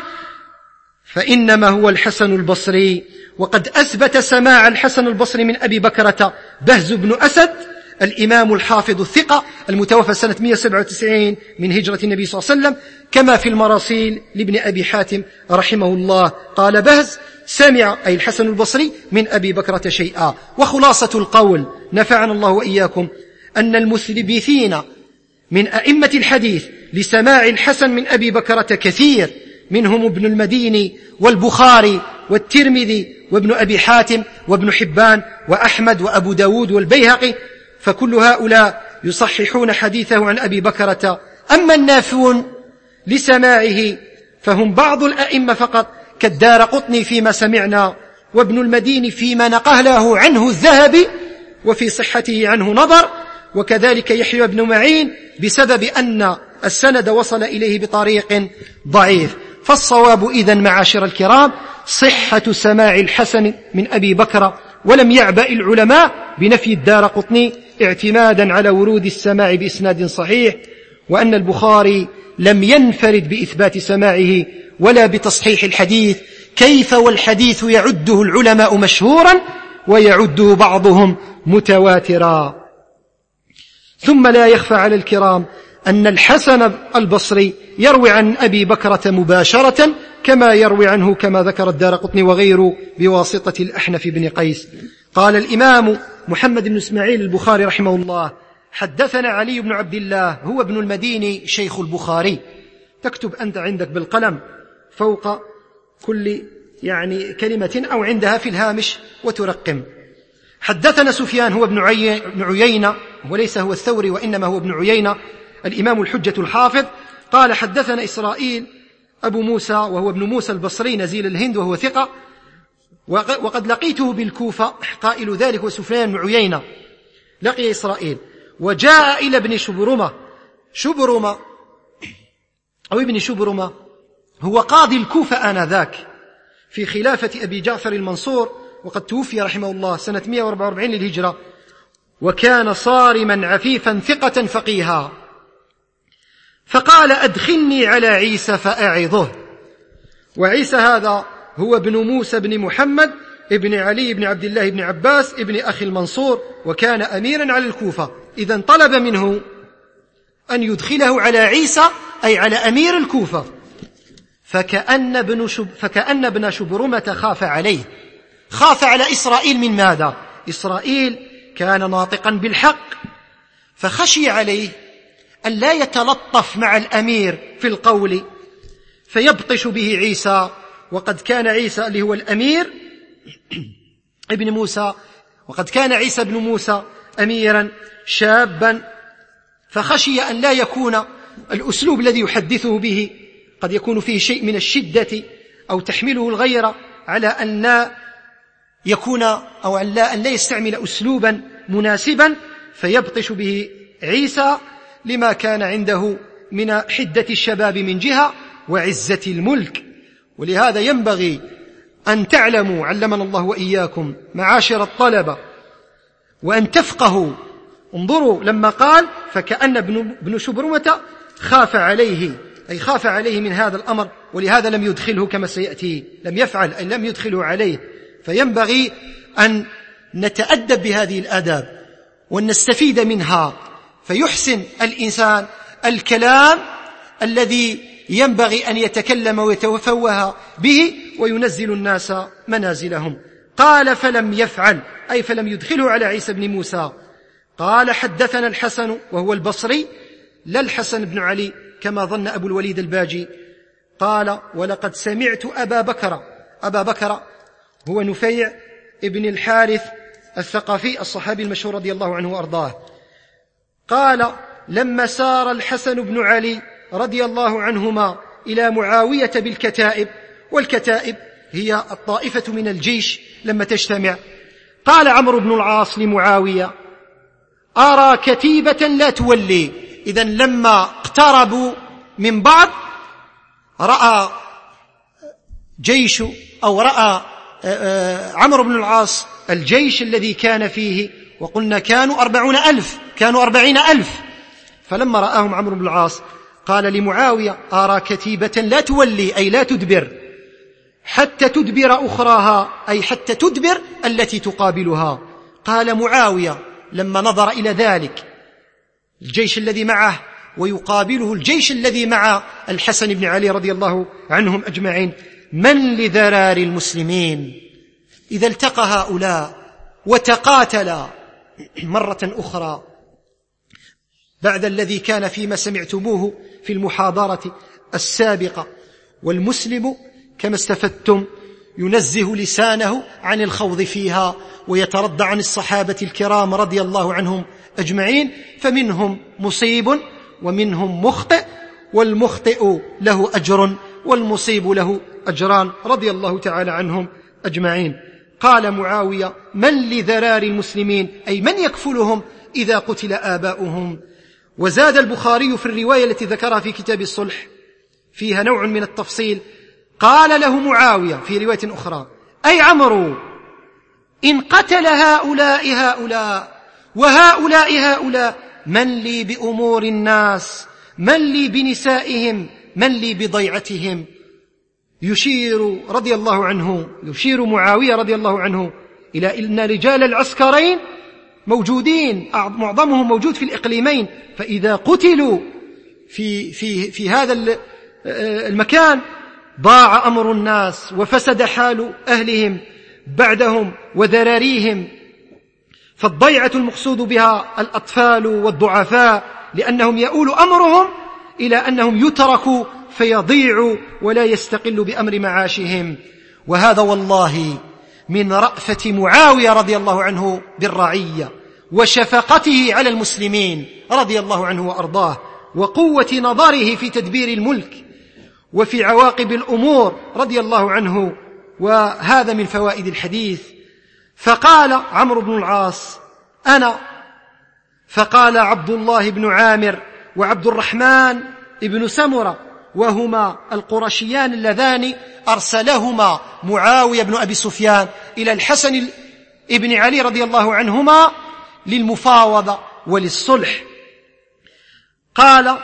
فإنما هو الحسن البصري. وقد أثبت سماع الحسن البصري من أبي بكرة بهز بن أسد الإمام الحافظ الثقة المتوفى سنة مئة وسبعة وتسعين من هجرة النبي صلى الله عليه وسلم، كما في المراسيل لابن أبي حاتم رحمه الله قال بهز سمع أي الحسن البصري من أبي بكرة شيئا. وخلاصة القول نفعنا الله وإياكم أن المثبتين من أئمة الحديث لسماع الحسن من أبي بكرة كثير، منهم ابن المديني والبخاري والترمذي وابن أبي حاتم وابن حبان وأحمد وأبو داود والبيهقي، فكل هؤلاء يصححون حديثه عن أبي بكرة. أما النافون لسماعه فهم بعض الأئمة فقط كالدارقطني فيما سمعنا، وابن المديني فيما نقله عنه الذهبي وفي صحته عنه نظر، وكذلك يحيى بن معين بسبب أن السند وصل إليه بطريق ضعيف. فالصواب إذن معاشر الكرام صحة سماع الحسن من أبي بكر، ولم يعبأ العلماء بنفي الدارقطني اعتمادا على ورود السماع بإسناد صحيح، وأن البخاري لم ينفرد بإثبات سماعه ولا بتصحيح الحديث، كيف والحديث يعده العلماء مشهورا ويعده بعضهم متواترا. ثم لا يخفى على الكرام أن الحسن البصري يروي عن أبي بكرة مباشرة كما يروي عنه كما ذكر الدارقطني وغيره بواسطة الأحنف بن قيس. قال الإمام محمد بن إسماعيل البخاري رحمه الله حدثنا علي بن عبد الله هو ابن المديني شيخ البخاري. تكتب أنت عندك بالقلم فوق كل يعني كلمة أو عندها في الهامش وترقم. حدثنا سفيان هو ابن عيينة، وليس هو الثوري وإنما هو ابن عيينة الإمام الحجة الحافظ. قال حدثنا إسرائيل أبو موسى وهو ابن موسى البصري نزيل الهند وهو ثقة، وقد لقيته بالكوفة قائل ذلك وسفيان بن عيينة لقي إسرائيل، وجاء إلى ابن شبرمة شبرمة أو ابن شبرمة هو قاضي الكوفة آنذاك في خلافة أبي جعفر المنصور، وقد توفي رحمه الله سنة مئة وأربعة وأربعين للهجرة، وكان صارما عفيفا ثقة فقيها. فقال أدخلني على عيسى فأعظه. وعيسى هذا هو ابن موسى بن محمد ابن علي بن عبد الله بن عباس ابن أخي المنصور، وكان أميرا على الكوفة. إذن طلب منه أن يدخله على عيسى أي على أمير الكوفة، فكأن ابن, شب فكأن ابن شبرمة خاف عليه، خاف على إسرائيل من ماذا؟ إسرائيل كان ناطقا بالحق، فخشي عليه أن لا يتلطف مع الأمير في القول فيبطش به عيسى. وقد كان عيسى اللي هو الأمير ابن موسى وقد كان عيسى بن موسى أميرا شابا، فخشي أن لا يكون الأسلوب الذي يحدثه به قد يكون فيه شيء من الشدة أو تحمله الغيرة على أن لا يكون أو أن لا, أن لا يستعمل أسلوبا مناسبا فيبطش به عيسى لما كان عنده من حدة الشباب من جهة وعزة الملك. ولهذا ينبغي أن تعلموا علمنا الله وإياكم معاشر الطلبة وأن تفقهوا. انظروا لما قال فكأن ابن شبرمة خاف عليه، أي خاف عليه من هذا الأمر، ولهذا لم يدخله كما سيأتي، لم يفعل أي لم يدخله عليه. فينبغي أن نتأدب بهذه الآداب وأن نستفيد منها، فيحسن الإنسان الكلام الذي ينبغي أن يتكلم ويتفوه به وينزل الناس منازلهم. قال فلم يفعل أي فلم يدخله على عيسى بن موسى. قال حدثنا الحسن وهو البصري لا الحسن بن علي كما ظن أبو الوليد الباجي. قال ولقد سمعت أبا بكر، أبا بكر هو نفيع ابن الحارث الثقفي الصحابي المشهور رضي الله عنه وأرضاه. قال لما سار الحسن بن علي رضي الله عنهما إلى معاوية بالكتائب، والكتائب هي الطائفة من الجيش لما تجتمع، قال عمرو بن العاص لمعاوية أرى كتيبة لا تولي. إذن لما اقتربوا من بعض رأى جيش أو رأى عمرو بن العاص الجيش الذي كان فيه، وقلنا كانوا أربعون ألف كانوا أربعين ألف، فلما رآهم عمرو بن العاص قال لمعاوية أرى كتيبة لا تولي أي لا تدبر حتى تدبر أخراها أي حتى تدبر التي تقابلها. قال معاوية لما نظر إلى ذلك الجيش الذي معه ويقابله الجيش الذي مع الحسن بن علي رضي الله عنهم أجمعين، من لذرار المسلمين إذا التقى هؤلاء وتقاتلا مرة أخرى بعد الذي كان فيما سمعتموه في المحاضرة السابقة. والمسلم كما استفدتم ينزه لسانه عن الخوض فيها ويترضى عن الصحابة الكرام رضي الله عنهم أجمعين، فمنهم مصيب ومنهم مخطئ، والمخطئ له أجر والمصيب له أجران رضي الله تعالى عنهم أجمعين. قال معاوية من لذرار المسلمين أي من يكفلهم إذا قتل آباؤهم. وزاد البخاري في الرواية التي ذكرها في كتاب الصلح فيها نوع من التفصيل، قال له معاوية في رواية أخرى أي عمرو إن قتل هؤلاء هؤلاء وهؤلاء هؤلاء من لي بأمور الناس، من لي بنسائهم، من لي بضيعتهم. يشير رضي الله عنه يشير معاوية رضي الله عنه إلى أن رجال العسكرين موجودين، معظمهم موجود في الإقليمين، فإذا قتلوا في, في, في هذا المكان ضاع أمر الناس وفسد حال أهلهم بعدهم وذراريهم. فالضيعة المقصود بها الأطفال والضعفاء، لأنهم يؤول أمرهم إلى أنهم يتركوا فيضيعوا ولا يستقلوا بأمر معاشهم. وهذا والله من رأفة معاوية رضي الله عنه بالرعية وشفقته على المسلمين رضي الله عنه وأرضاه، وقوة نظره في تدبير الملك وفي عواقب الأمور رضي الله عنه. وهذا من فوائد الحديث. فقال عمرو بن العاص أنا، فقال عبد الله بن عامر وعبد الرحمن بن سمرة وهما القرشيان اللذان أرسلهما معاوية بن أبي سفيان إلى الحسن بن علي رضي الله عنهما للمفاوضة وللصلح. قال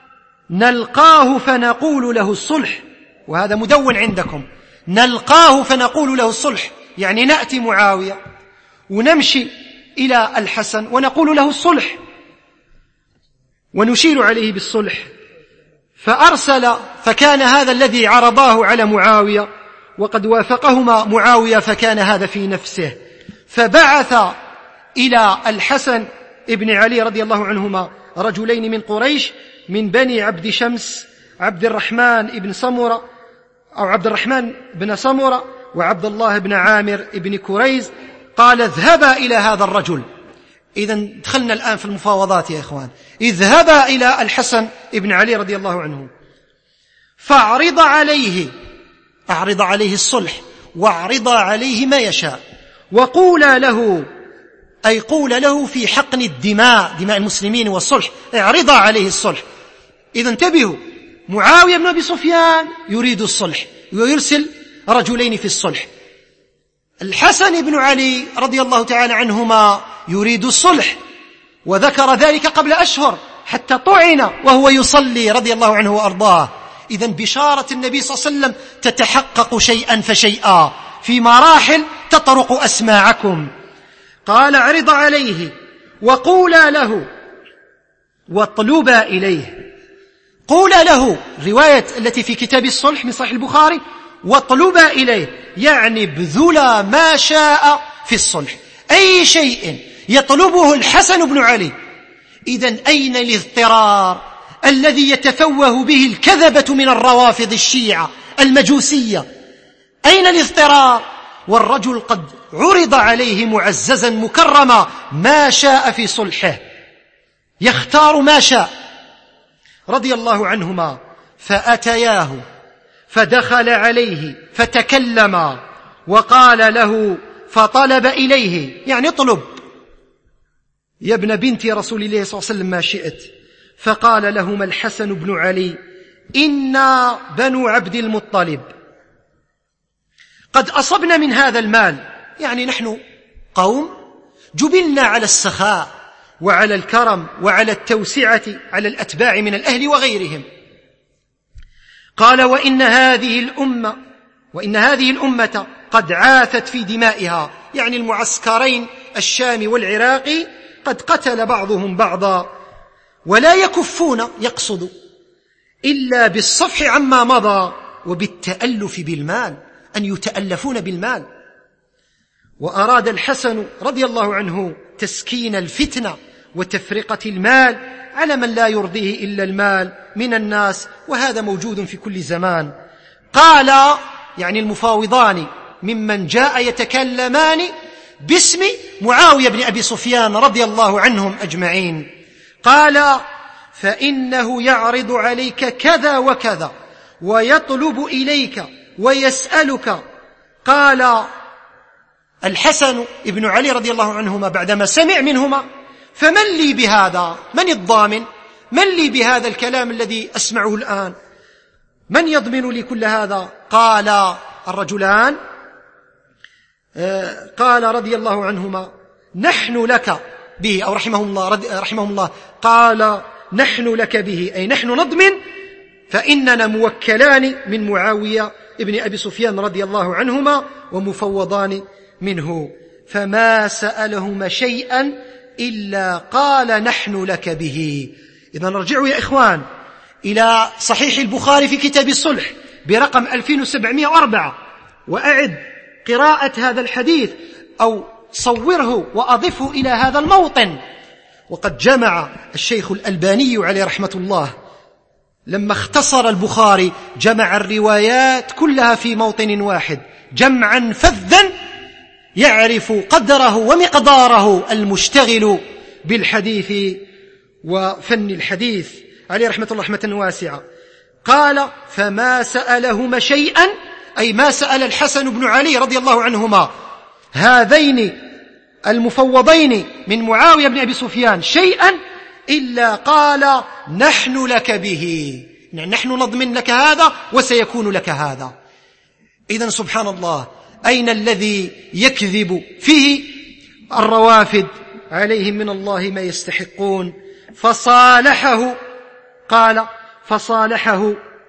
نلقاه فنقول له الصلح، وهذا مدون عندكم، نلقاه فنقول له الصلح يعني نأتي معاوية ونمشي إلى الحسن ونقول له الصلح ونشير عليه بالصلح. فأرسل، فكان هذا الذي عرضاه على معاوية وقد وافقهما معاوية، فكان هذا في نفسه، فبعث إلى الحسن ابن علي رضي الله عنهما رجلين من قريش من بني عبد شمس، عبد الرحمن بن سمرة أو عبد الرحمن بن سمرة وعبد الله بن عامر بن كريز، قال اذهبا إلى هذا الرجل. إذن دخلنا الآن في المفاوضات يا إخوان. اذهبا إلى الحسن ابن علي رضي الله عنه فاعرض عليه، أعرض عليه الصلح، واعرض عليه ما يشاء، وقولا له، أي قول له في حقن الدماء، دماء المسلمين والصلح، اعرض عليه الصلح. إذا انتبهوا، معاوية بن أبي سفيان يريد الصلح ويرسل رجلين في الصلح، الحسن بن علي رضي الله تعالى عنهما يريد الصلح، وذكر ذلك قبل أشهر حتى طعن وهو يصلي رضي الله عنه وأرضاه. إذن بشارة النبي صلى الله عليه وسلم تتحقق شيئا فشيئا في مراحل تطرق أسماعكم. قال اعرض عليه وقولا له واطلبا إليه. قولا له رواية التي في كتاب الصلح من صحيح البخاري، واطلبا إليه يعني بذلا ما شاء في الصلح، أي شيء يطلبه الحسن بن علي. إذن أين الاضطرار الذي يتفوه به الكذبة من الروافض الشيعة المجوسية؟ أين الاضطرار والرجل قد عرض عليه معززا مكرما ما شاء في صلحه، يختار ما شاء رضي الله عنهما. فأتياه فدخل عليه فتكلما وقال له، فطلب إليه يعني اطلب يا ابن بنت رسول الله صلى الله عليه وسلم ما شئت. فقال لهما الحسن بن علي: إنا بنو عبد المطلب قد أصبنا من هذا المال، يعني نحن قوم جبلنا على السخاء وعلى الكرم وعلى التوسعة على الأتباع من الأهل وغيرهم. قال: وإن هذه الأمة وإن هذه الأمة قد عاثت في دمائها، يعني المعسكرين الشامي والعراقي قد قتل بعضهم بعضا، ولا يكفون، يقصد، إلا بالصفح عما مضى وبالتألف بالمال، أن يتألفون بالمال. وأراد الحسن رضي الله عنه تسكين الفتنة وتفرقة المال على من لا يرضيه إلا المال من الناس، وهذا موجود في كل زمان. قال يعني المفاوضان ممن جاء يتكلمان باسم معاوية بن أبي سفيان رضي الله عنهم أجمعين. قال: فإنه يعرض عليك كذا وكذا ويطلب إليك ويسألك. قال الحسن بن علي رضي الله عنهما بعدما سمع منهما: فمن لي بهذا؟ من الضامن؟ من لي بهذا الكلام الذي أسمعه الآن؟ من يضمن لي كل هذا؟ قال الرجلان، قال رضي الله عنهما: نحن لك به، أو رحمه الله, رحمه الله قال: نحن لك به، أي نحن نضمن، فإننا موكلان من معاوية ابن أبي سفيان رضي الله عنهما ومفوضان منه. فما سألهما شيئا إلا قال: نحن لك به. إذا نرجع يا إخوان إلى صحيح البخاري في كتاب الصلح برقم ألفين وسبعمائة وأربعة، وأعد قراءة هذا الحديث أو صوره وأضفه إلى هذا الموطن. وقد جمع الشيخ الألباني عليه رحمة الله لما اختصر البخاري، جمع الروايات كلها في موطن واحد جمعا فذا يعرف قدره ومقداره المشتغل بالحديث وفن الحديث عليه رحمة الله رحمة واسعة. قال: فما سألهما شيئا، أي ما سأل الحسن بن علي رضي الله عنهما هذين المفوضين من معاوية بن أبي سفيان شيئا إلا قال: نحن لك به، نحن نضمن لك هذا وسيكون لك هذا. إذن سبحان الله، أين الذي يكذب فيه الروافد عليهم من الله ما يستحقون؟ فصالحه، قال: فصالحه،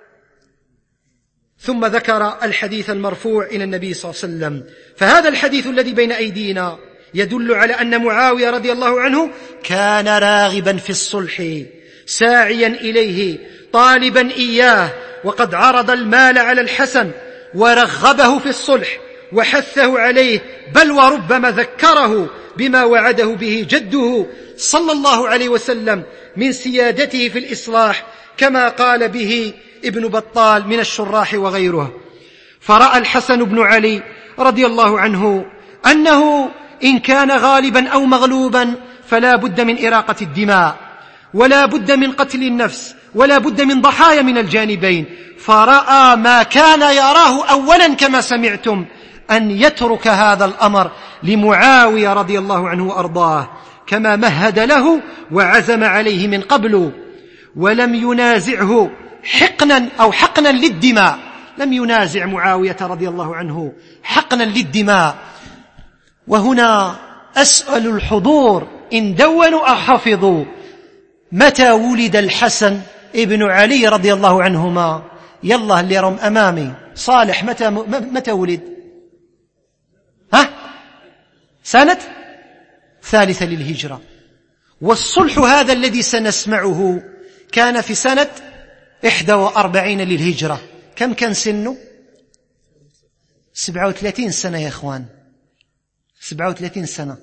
ثم ذكر الحديث المرفوع إلى النبي صلى الله عليه وسلم. فهذا الحديث الذي بين أيدينا يدل على أن معاوية رضي الله عنه كان راغبا في الصلح، ساعيا إليه، طالبا إياه، وقد عرض المال على الحسن ورغبه في الصلح وحثه عليه، بل وربما ذكره بما وعده به جده صلى الله عليه وسلم من سيادته في الإصلاح، كما قال به ابن بطال من الشراح وغيره. فرأى الحسن بن علي رضي الله عنه أنه إن كان غالبا أو مغلوبا فلا بد من إراقة الدماء، ولا بد من قتل النفس، ولا بد من ضحايا من الجانبين. فرأى ما كان يراه أولا كما سمعتم، أن يترك هذا الأمر لمعاوية رضي الله عنه وأرضاه كما مهد له وعزم عليه من قبل، ولم ينازعه حقنا أو حقنا للدماء. لم ينازع معاوية رضي الله عنه حقنا للدماء. وهنا أسأل الحضور إن دونوا أو حفظوا، متى ولد الحسن ابن علي رضي الله عنهما؟ يلا اللي رم أمامي صالح، متى, متى ولد؟ ها؟ سنة ثالثة للهجرة. والصلح هذا الذي سنسمعه كان في سنة إحدى وأربعين للهجرة. كم كان سنه؟ سبعة وثلاثين سنة يا إخوان، سبعة وثلاثين سنة.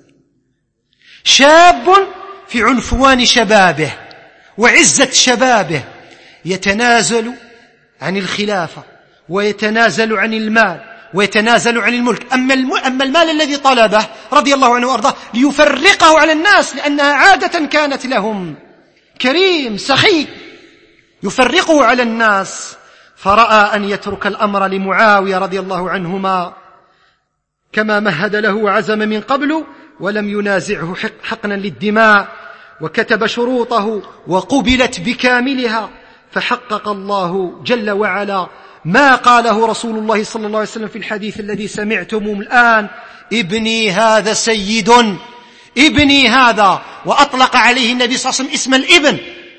شاب في عنفوان شبابه وعزة شبابه، يتنازل عن الخلافة ويتنازل عن المال ويتنازل عن الملك. أما, الم... أما المال الذي طلبه رضي الله عنه وأرضاه ليفرقه على الناس، لأنها عادة كانت لهم، كريم سخي، يفرقه على الناس. فرأى أن يترك الأمر لمعاوية رضي الله عنهما كما مهد له وعزم من قبل، ولم ينازعه حقنا للدماء، وكتب شروطه وقبلت بكاملها. فحقق الله جل وعلا ما قاله رسول الله صلى الله عليه وسلم في الحديث الذي سمعتم الآن: ابني هذا سيد، ابني هذا. وأطلق عليه النبي صلى الله عليه وسلم اسم الابن،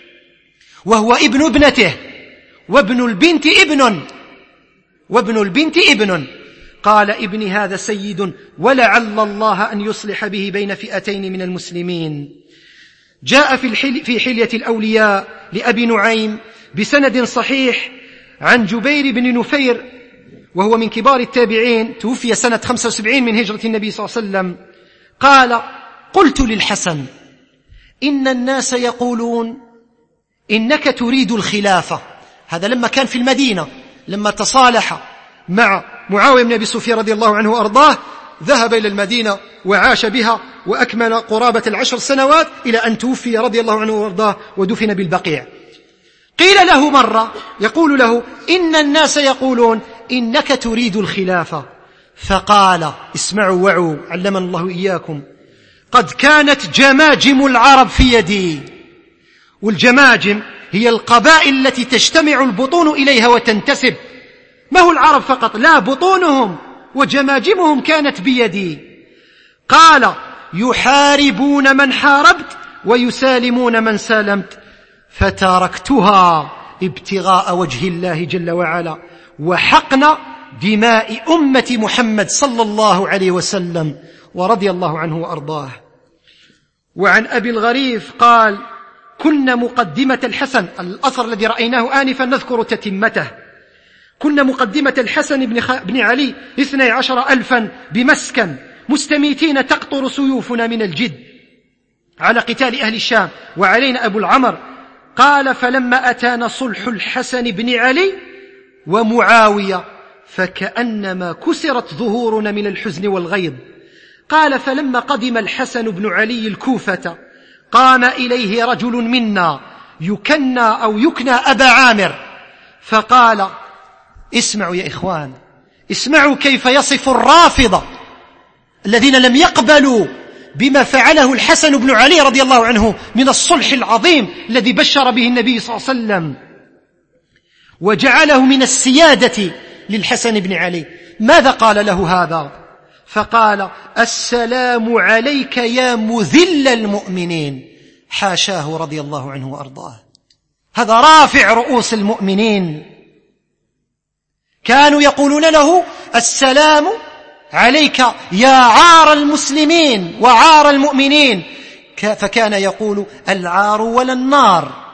وهو ابن ابنته، وابن البنت ابن، وابن البنت ابن. قال: ابني هذا سيد، ولعل الله أن يصلح به بين فئتين من المسلمين. جاء في, الحل في حلية الأولياء لأبي نعيم بسند صحيح عن جبير بن نفير، وهو من كبار التابعين، توفي سنة خمسة وسبعين من هجرة النبي صلى الله عليه وسلم. قال: قلت للحسن: إن الناس يقولون إنك تريد الخلافة. هذا لما كان في المدينة، لما تصالح مع معاوية بن أبي سفيان رضي الله عنه وأرضاه، ذهب إلى المدينة وعاش بها وأكمل قرابة العشر سنوات إلى أن توفي رضي الله عنه وأرضاه ودفن بالبقيع. قيل له مرة، يقول له: إن الناس يقولون إنك تريد الخلافة. فقال: اسمعوا وعوا، علمنا الله إياكم: قد كانت جماجم العرب في يدي. والجماجم هي القبائل التي تجتمع البطون إليها وتنتسب، ما هو العرب فقط، لا، بطونهم وجماجمهم كانت بيدي. قال: يحاربون من حاربت ويسالمون من سالمت، فتركتها ابتغاء وجه الله جل وعلا وحقن دماء أمة محمد صلى الله عليه وسلم، ورضي الله عنه وأرضاه. وعن أبي الغريف قال: كنا مقدمة الحسن، الأثر الذي رأيناه آنفا نذكر تتمته، كنا مقدمة الحسن بن, خ... بن علي اثني عشر ألفا بمسكن، مستميتين تقطر سيوفنا من الجد على قتال أهل الشام، وعلينا أبو العمر. قال: فلما أتانا صلح الحسن بن علي ومعاوية فكأنما كسرت ظهورنا من الحزن والغيظ. قال: فلما قدم الحسن بن علي الكوفة قام إليه رجل منا يكنى أو يكنى أبا عامر، فقال: اسمعوا يا إخوان، اسمعوا كيف يصف الرافضة الذين لم يقبلوا بما فعله الحسن بن علي رضي الله عنه من الصلح العظيم الذي بشر به النبي صلى الله عليه وسلم وجعله من السيادة للحسن بن علي. ماذا قال له هذا؟ فقال: السلام عليك يا مذل المؤمنين. حاشاه رضي الله عنه وأرضاه، هذا رافع رؤوس المؤمنين. كانوا يقولون له: السلام عليك يا عار المسلمين وعار المؤمنين، فكان يقول: العار ولا النار.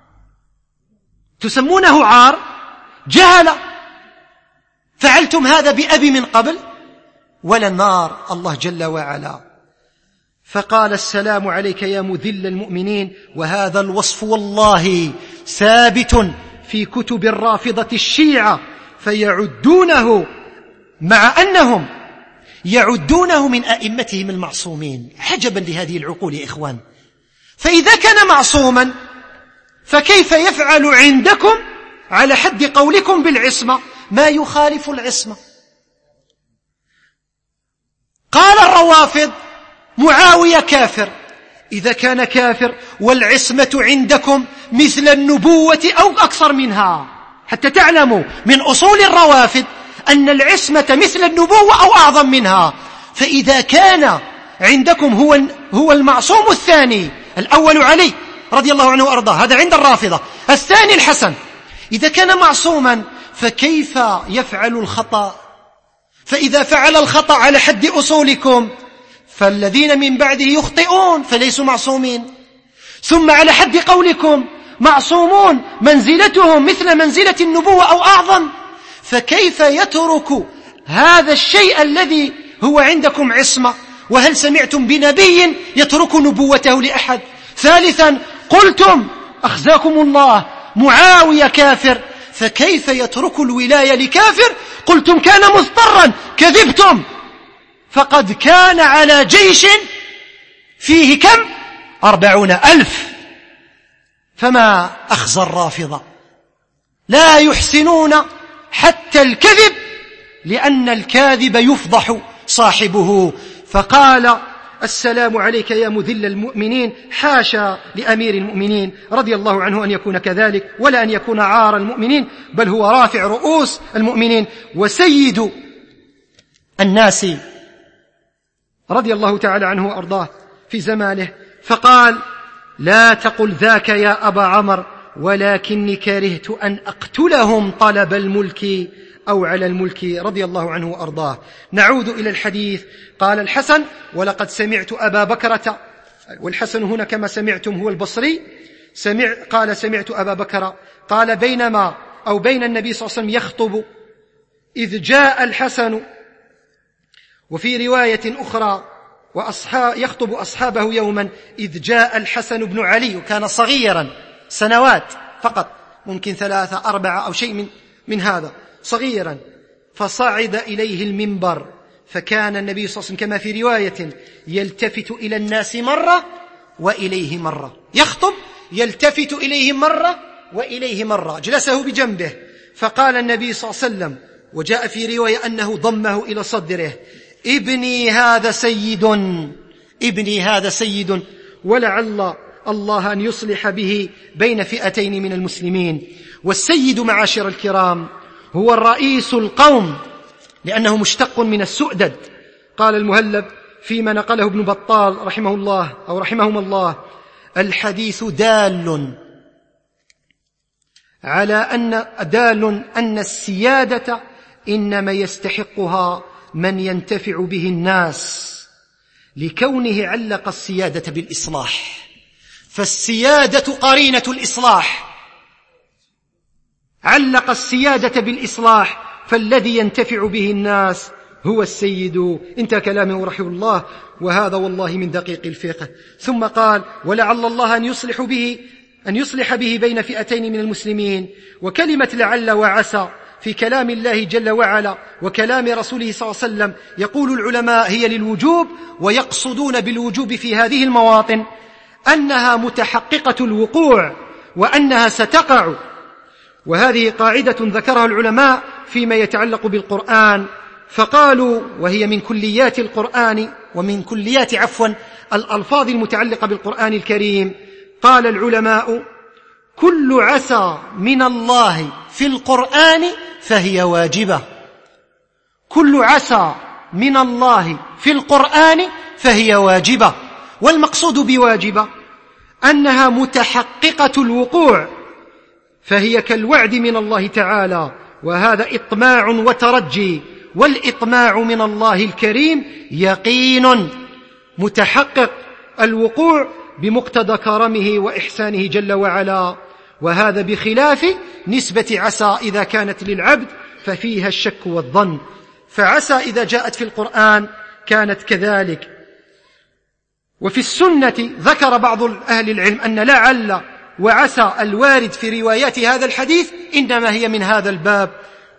تسمونه عار؟ جهل. فعلتم هذا بأبي من قبل، ولا النار الله جل وعلا. فقال: السلام عليك يا مذل المؤمنين. وهذا الوصف والله ثابت في كتب الرافضة الشيعة، فيعدونه مع أنهم يعدونه من أئمتهم المعصومين. عجبا لهذه العقول يا إخوان. فإذا كان معصوما فكيف يفعل عندكم على حد قولكم بالعصمة ما يخالف العصمة؟ قال الروافض معاوية كافر. إذا كان كافر والعصمة عندكم مثل النبوة أو أكثر منها، حتى تعلموا من أصول الروافض أن العصمة مثل النبوة أو أعظم منها. فإذا كان عندكم هو هو المعصوم الثاني، الأول علي رضي الله عنه وأرضاه، هذا عند الرافضة، الثاني الحسن، إذا كان معصوما فكيف يفعل الخطأ؟ فإذا فعل الخطأ على حد أصولكم فالذين من بعده يخطئون فليسوا معصومين. ثم على حد قولكم معصومون منزلتهم مثل منزلة النبوة أو أعظم، فكيف يترك هذا الشيء الذي هو عندكم عصمة؟ وهل سمعتم بنبي يترك نبوته لأحد؟ ثالثا قلتم أخزاكم الله معاوية كافر، فكيف يترك الولاية لكافر؟ قلتم كان مضطرا، كذبتم، فقد كان على جيش فيه كم؟ أربعون ألف. فما أخزى الرافضة، لا يحسنون حتى الكذب لأن الكاذب يفضح صاحبه. فقال السلام عليك يا مذل المؤمنين، حاشا لأمير المؤمنين رضي الله عنه أن يكون كذلك ولا أن يكون عار المؤمنين، بل هو رافع رؤوس المؤمنين وسيد الناس رضي الله تعالى عنه وأرضاه في زمانه. فقال لا تقل ذاك يا أبا عمر ولكني كرهت أن أقتلهم طلب الملك أو على الملك رضي الله عنه وأرضاه. نعود إلى الحديث. قال الحسن ولقد سمعت أبا بكرة، والحسن هنا كما سمعتم هو البصري، سمع قال سمعت أبا بكر قال بينما أو بين النبي صلى الله عليه وسلم يخطب إذ جاء الحسن، وفي رواية أخرى وأصحاب يخطب أصحابه يوما إذ جاء الحسن بن علي، وكان صغيرا سنوات فقط، ممكن ثلاثة أربعة أو شيء من, من هذا، صغيرا، فصعد إليه المنبر، فكان النبي صلى الله عليه وسلم كما في رواية يلتفت إلى الناس مرة وإليه مرة، يخطب يلتفت إليه مرة وإليه مرة، جلسه بجنبه، فقال النبي صلى الله عليه وسلم، وجاء في رواية أنه ضمه إلى صدره: ابني هذا سيد، ابني هذا سيد، ولعل الله أن يصلح به بين فئتين من المسلمين. والسيد معاشر الكرام هو الرئيس القوم، لأنه مشتق من السؤدد. قال المهلب فيما نقله ابن بطال رحمه الله أو رحمهم الله: الحديث دال على أن دال أن السيادة إنما يستحقها من ينتفع به الناس، لكونه علق السيادة بالإصلاح، فالسيادة قرينة الإصلاح، علق السيادة بالإصلاح، فالذي ينتفع به الناس هو السيد. انتهى كلامه رحمه الله، وهذا والله من دقيق الفقه. ثم قال: ولعل الله أن يصلح به أن يصلح به بين فئتين من المسلمين. وكلمة لعل وعسى في كلام الله جل وعلا وكلام رسوله صلى الله عليه وسلم يقول العلماء هي للوجوب، ويقصدون بالوجوب في هذه المواطن أنها متحققة الوقوع وأنها ستقع. وهذه قاعدة ذكرها العلماء فيما يتعلق بالقرآن، فقالوا وهي من كليات القرآن ومن كليات عفوا الألفاظ المتعلقة بالقرآن الكريم. قال العلماء: كل عسى من الله في القرآن فهي واجبة، كل عسى من الله في القرآن فهي واجبة. والمقصود بواجبة أنها متحققة الوقوع، فهي كالوعد من الله تعالى، وهذا إطماع وترجي، والإطماع من الله الكريم يقين متحقق الوقوع بمقتضى كرمه وإحسانه جل وعلا. وهذا بخلاف نسبة عسى إذا كانت للعبد ففيها الشك والظن، فعسى إذا جاءت في القرآن كانت كذلك. وفي السنة ذكر بعض أهل العلم أن لعل وعسى الوارد في روايات هذا الحديث إنما هي من هذا الباب،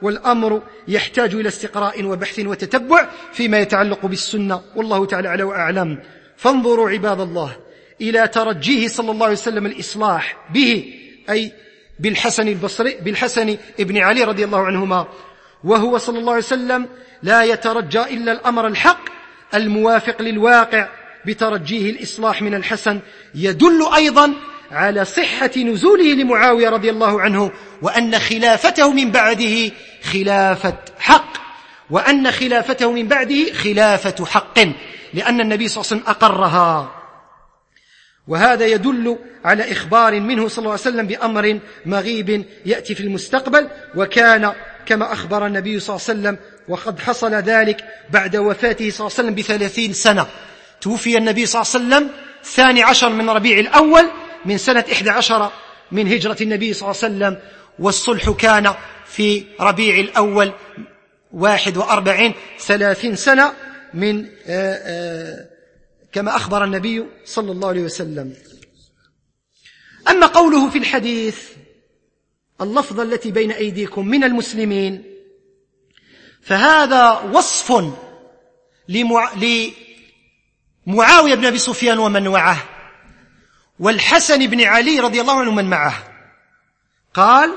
والأمر يحتاج إلى استقراء وبحث وتتبع فيما يتعلق بالسنة، والله تعالى أعلى وأعلم. فانظروا عباد الله إلى ترجيه صلى الله عليه وسلم الإصلاح به، أي بالحسن البصري بالحسن ابن علي رضي الله عنهما، وهو صلى الله عليه وسلم لا يترجى إلا الأمر الحق الموافق للواقع بترجيه الإصلاح من الحسن، يدل أيضا على صحة نزوله لمعاوية رضي الله عنه، وأن خلافته من بعده خلافة حق، وأن خلافته من بعده خلافة حق، لأن النبي صلى الله عليه وسلم أقرها. وهذا يدل على إخبار منه صلى الله عليه وسلم بأمر مغيب يأتي في المستقبل، وكان كما أخبر النبي صلى الله عليه وسلم، وقد حصل ذلك بعد وفاته صلى الله عليه وسلم بثلاثين سنة. توفي النبي صلى الله عليه وسلم الثاني عشر من ربيع الأول من سنة إحدى عشر من هجرة النبي صلى الله عليه وسلم، والصلح كان في ربيع الأول واحد وأربعين، ثلاثين سنة من آآ آآ كما أخبر النبي صلى الله عليه وسلم. أما قوله في الحديث اللفظة التي بين أيديكم من المسلمين، فهذا وصف لمع... لمعاوية بن أبي سفيان ومن معه، والحسن بن علي رضي الله عنه من معه. قال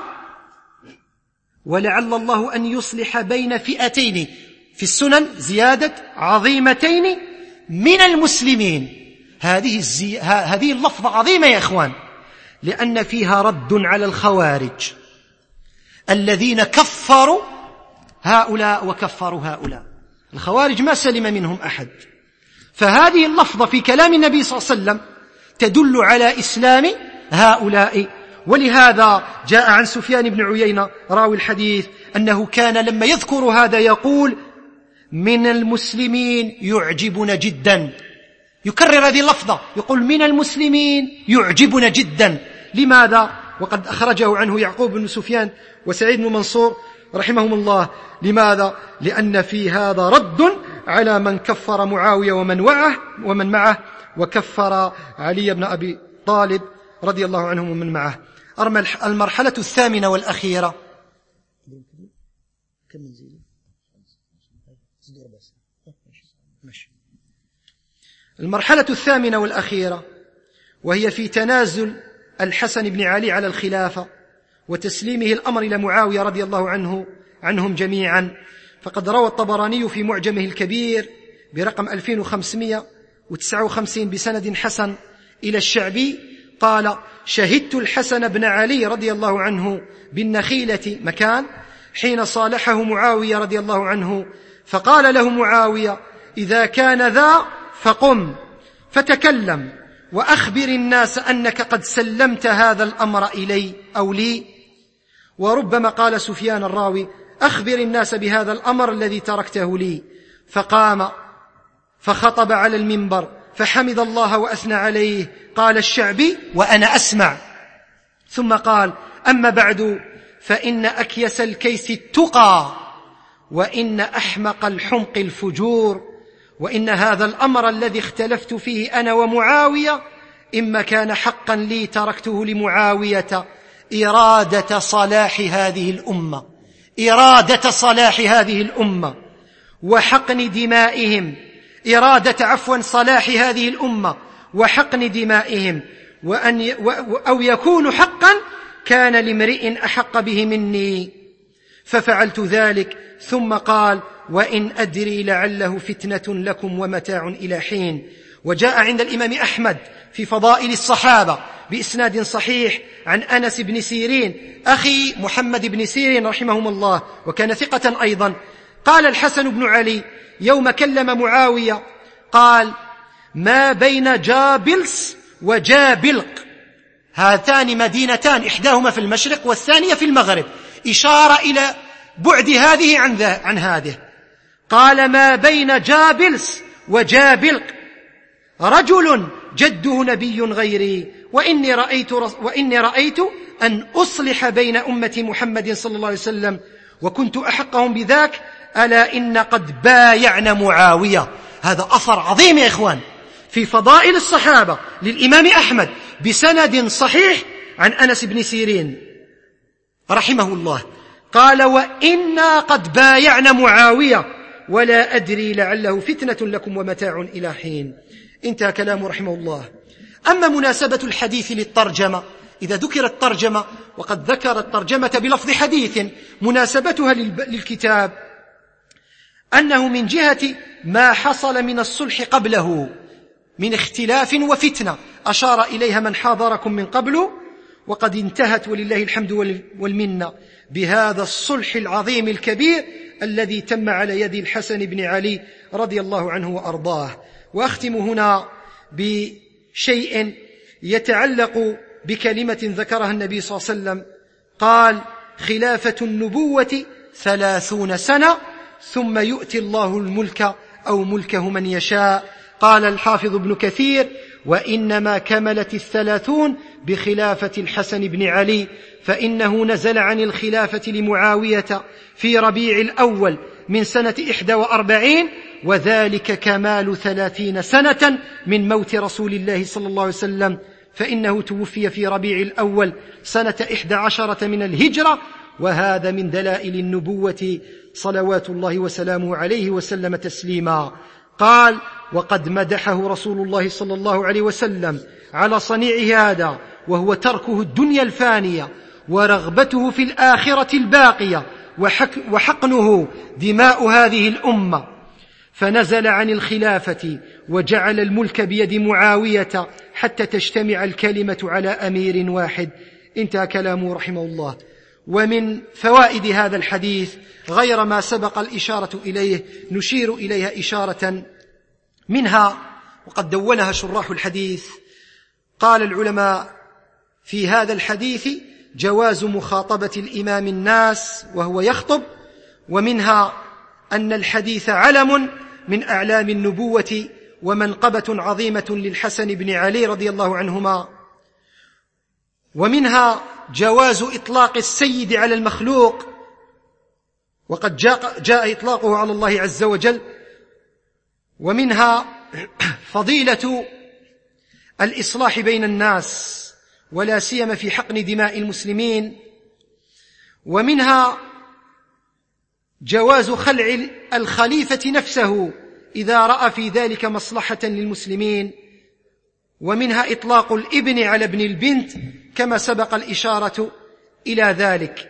ولعل الله أن يصلح بين فئتين، في السنن زيادة عظيمتين من المسلمين. هذه, الزي... هذه اللفظة عظيمة يا إخوان، لأن فيها رد على الخوارج الذين كفروا هؤلاء وكفروا هؤلاء. الخوارج ما سلم منهم أحد، فهذه اللفظة في كلام النبي صلى الله عليه وسلم تدل على إسلام هؤلاء. ولهذا جاء عن سفيان بن عيينة راوي الحديث أنه كان لما يذكر هذا يقول من المسلمين يعجبنا جدا، يكرر هذه اللفظة، يقول من المسلمين يعجبنا جدا. لماذا؟ وقد أخرجه عنه يعقوب بن سفيان وسعيد بن منصور رحمهم الله. لماذا؟ لأن في هذا رد على من كفر معاوية ومن معه ومن معه وكفر علي بن أبي طالب رضي الله عنهم ومن معه. المرحلة الثامنة والأخيرة، المرحلة الثامنة والأخيرة وهي في تنازل الحسن بن علي على الخلافة وتسليمه الأمر إلى معاوية رضي الله عنه عنهم جميعا. فقد روى الطبراني في معجمه الكبير برقم ألفين وخمسمائة وتسعة وخمسين بسند حسن إلى الشعبي قال شهدت الحسن بن علي رضي الله عنه بالنخيلة مكان حين صالحه معاوية رضي الله عنه، فقال له معاوية إذا كان ذا فقم فتكلم وأخبر الناس أنك قد سلمت هذا الأمر إلي أو لي. وربما قال سفيان الراوي أخبر الناس بهذا الأمر الذي تركته لي. فقام فخطب على المنبر فحمد الله وأثنى عليه. قال الشعبي وأنا أسمع، ثم قال أما بعد فإن أكيس الكيس التقى، وإن أحمق الحمق الفجور، وإن هذا الأمر الذي اختلفت فيه أنا ومعاوية إما كان حقا لي تركته لمعاوية إرادة صلاح هذه الأمة إرادة صلاح هذه الأمة وحقن دمائهم إرادة عفوا صلاح هذه الأمة وحقن دمائهم، وأن ي... و... أو يكون حقا كان لامرئ أحق به مني، ففعلت ذلك. ثم قال وإن أدري لعله فتنة لكم ومتاع إلى حين. وجاء عند الإمام أحمد في فضائل الصحابة بإسناد صحيح عن أنس بن سيرين أخي محمد بن سيرين رحمهم الله، وكان ثقة أيضا، قال الحسن بن علي يوم كلم معاوية قال ما بين جابلس وجابلق، هاتان مدينتان إحداهما في المشرق والثانية في المغرب، إشارة إلى بعد هذه عن, عن هذه. قال ما بين جابلس وجابلق رجل جده نبي غيري، وإني رأيت, وإني رأيت أن أصلح بين أمة محمد صلى الله عليه وسلم وكنت أحقهم بذاك، ألا إن قد بايعنا معاوية. هذا أثر عظيم يا إخوان في فضائل الصحابة للإمام أحمد بسند صحيح عن أنس بن سيرين رحمه الله. قال: وإنا قد بايعنا معاوية ولا أدري لعله فتنة لكم ومتاع إلى حين. انتهى كلامه رحمه الله. أما مناسبة الحديث للترجمة، إذا ذكرت الترجمة وقد ذكر الترجمة بلفظ حديث، مناسبتها للكتاب أنه من جهة ما حصل من الصلح قبله من اختلاف وفتنة أشار إليها من حاضركم من قبل، وقد انتهت ولله الحمد والمنة بهذا الصلح العظيم الكبير الذي تم على يد الحسن بن علي رضي الله عنه وأرضاه. وأختم هنا بشيء يتعلق بكلمة ذكرها النبي صلى الله عليه وسلم، قال: خلافة النبوة ثلاثون سنة ثم يؤتي الله الملك أو ملكه من يشاء. قال الحافظ ابن كثير: وإنما كملت الثلاثون بخلافة الحسن بن علي، فإنه نزل عن الخلافة لمعاوية في ربيع الأول من سنة إحدى وأربعين، وذلك كمال ثلاثين سنة من موت رسول الله صلى الله عليه وسلم، فإنه توفي في ربيع الأول سنة إحدى عشرة من الهجرة، وهذا من دلائل النبوة صلوات الله وسلامه عليه وسلم تسليما. قال: وقد مدحه رسول الله صلى الله عليه وسلم على صنيعه هذا، وهو تركه الدنيا الفانية ورغبته في الآخرة الباقية وحقنه دماء هذه الأمة، فنزل عن الخلافة وجعل الملك بيد معاوية حتى تجتمع الكلمة على أمير واحد. انتهى كلامه رحمه الله. ومن فوائد هذا الحديث غير ما سبق الإشارة إليه نشير إليها إشارة منها، وقد دونها شراح الحديث. قال العلماء في هذا الحديث جواز مخاطبة الإمام الناس وهو يخطب، ومنها أن الحديث علم من أعلام النبوة ومنقبة عظيمة للحسن بن علي رضي الله عنهما، ومنها جواز إطلاق السيد على المخلوق، وقد جاء, جاء إطلاقه على الله عز وجل، ومنها فضيلة الإصلاح بين الناس ولا سيما في حقن دماء المسلمين، ومنها جواز خلع الخليفة نفسه إذا رأى في ذلك مصلحة للمسلمين، ومنها إطلاق الابن على ابن البنت كما سبق الإشارة إلى ذلك.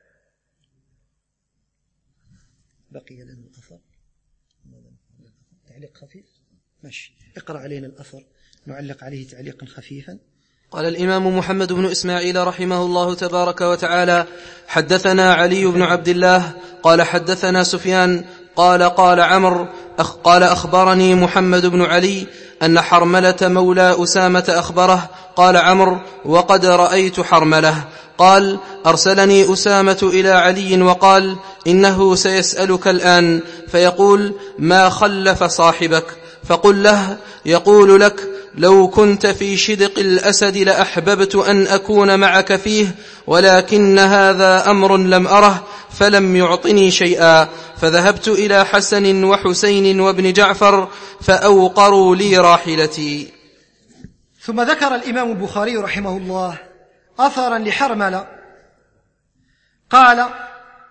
بقي لنا الأثر، تعليق خفيف، ماشي، اقرأ علينا الأثر نعلق عليه تعليقا خفيفا. قال الإمام محمد بن إسماعيل رحمه الله تبارك وتعالى: حدثنا علي بن عبد الله قال حدثنا سفيان قال قال عمرو أخ قال أخبرني محمد بن علي أن حرملة مولى أسامة أخبره. قال عمرو: وقد رأيت حرملة. قال: أرسلني أسامة إلى علي وقال: إنه سيسألك الآن فيقول: ما خلف صاحبك؟ فقل له يقول لك: لو كنت في شدق الأسد لأحببت أن أكون معك فيه، ولكن هذا أمر لم أره فلم يعطني شيئا، فذهبت إلى حسن وحسين وابن جعفر فأوقروا لي راحلتي. ثم ذكر الإمام البخاري رحمه الله أثرا لحرملة قال: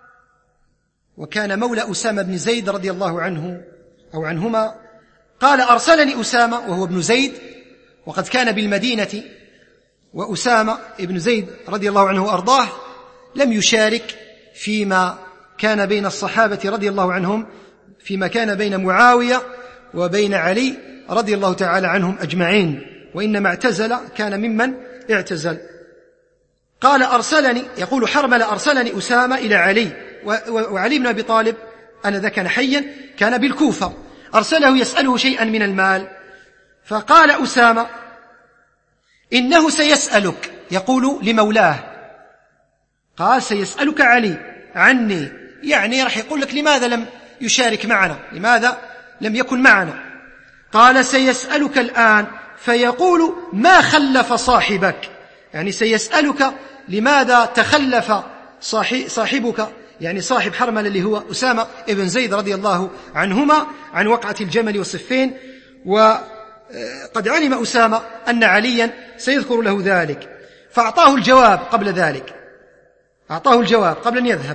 وكان مولى أسامة بن زيد رضي الله عنه أو عنهما، قال: أرسلني أسامة وهو ابن زيد، وقد كان بالمدينة، وأسامة ابن زيد رضي الله عنه وأرضاه لم يشارك فيما كان بين الصحابة رضي الله عنهم، فيما كان بين معاوية وبين علي رضي الله تعالى عنهم أجمعين، وإنما اعتزل، كان ممن اعتزل. قال: أرسلني، يقول حرملة: أرسلني أسامة إلى علي، وعلي بن أبي طالب أنذاك كان حيا، كان بالكوفة، أرسله يسأله شيئا من المال، فقال أسامة: إنه سيسألك، يقول لمولاه، قال: سيسألك علي عني، يعني راح يقول لك لماذا لم يشارك معنا، لماذا لم يكن معنا. قال: سيسألك الآن فيقول: ما خلف صاحبك، يعني سيسألك لماذا تخلف صاحبك، يعني صاحب حرملة اللي هو أسامة ابن زيد رضي الله عنهما، عن وقعة الجمل والصفين. وقد علم أسامة أن عليا سيذكر له ذلك، فأعطاه الجواب قبل ذلك، أعطاه الجواب قبل أن يذهب.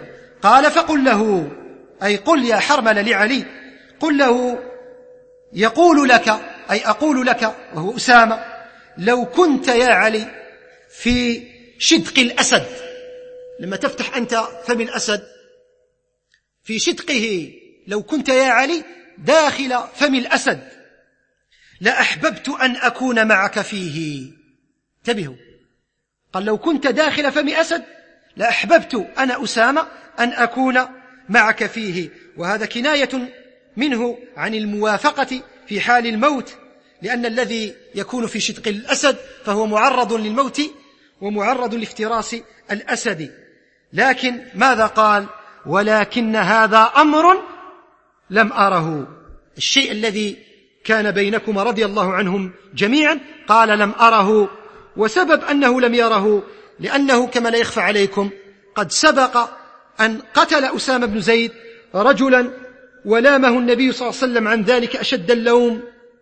قال فقل له، أي قل يا حرمل لعلي، قل له يقول لك، أي أقول لك وهو أسامة، لو كنت يا علي في شدق الأسد، لما تفتح أنت فم الأسد في شدقه، لو كنت يا علي داخل فم الأسد لأحببت أن أكون معك فيه. انتبهوا، قال لو كنت داخل فم أسد لأحببت أنا أسامة أن أكون معك فيه. وهذا كناية منه عن الموافقة في حال الموت، لأن الذي يكون في شدق الأسد فهو معرض للموت ومعرض لافتراس الأسد. لكن ماذا قال؟ ولكن هذا أمر لم أره، الشيء الذي كان بينكما رضي الله عنهم جميعا، قال لم أره. وسبب أنه لم يره لأنه كما لا يخفى عليكم قد سبق أن قتل أسامة بن زيد رجلا، ولامه النبي صلى الله عليه وسلم عن ذلك أشد اللوم،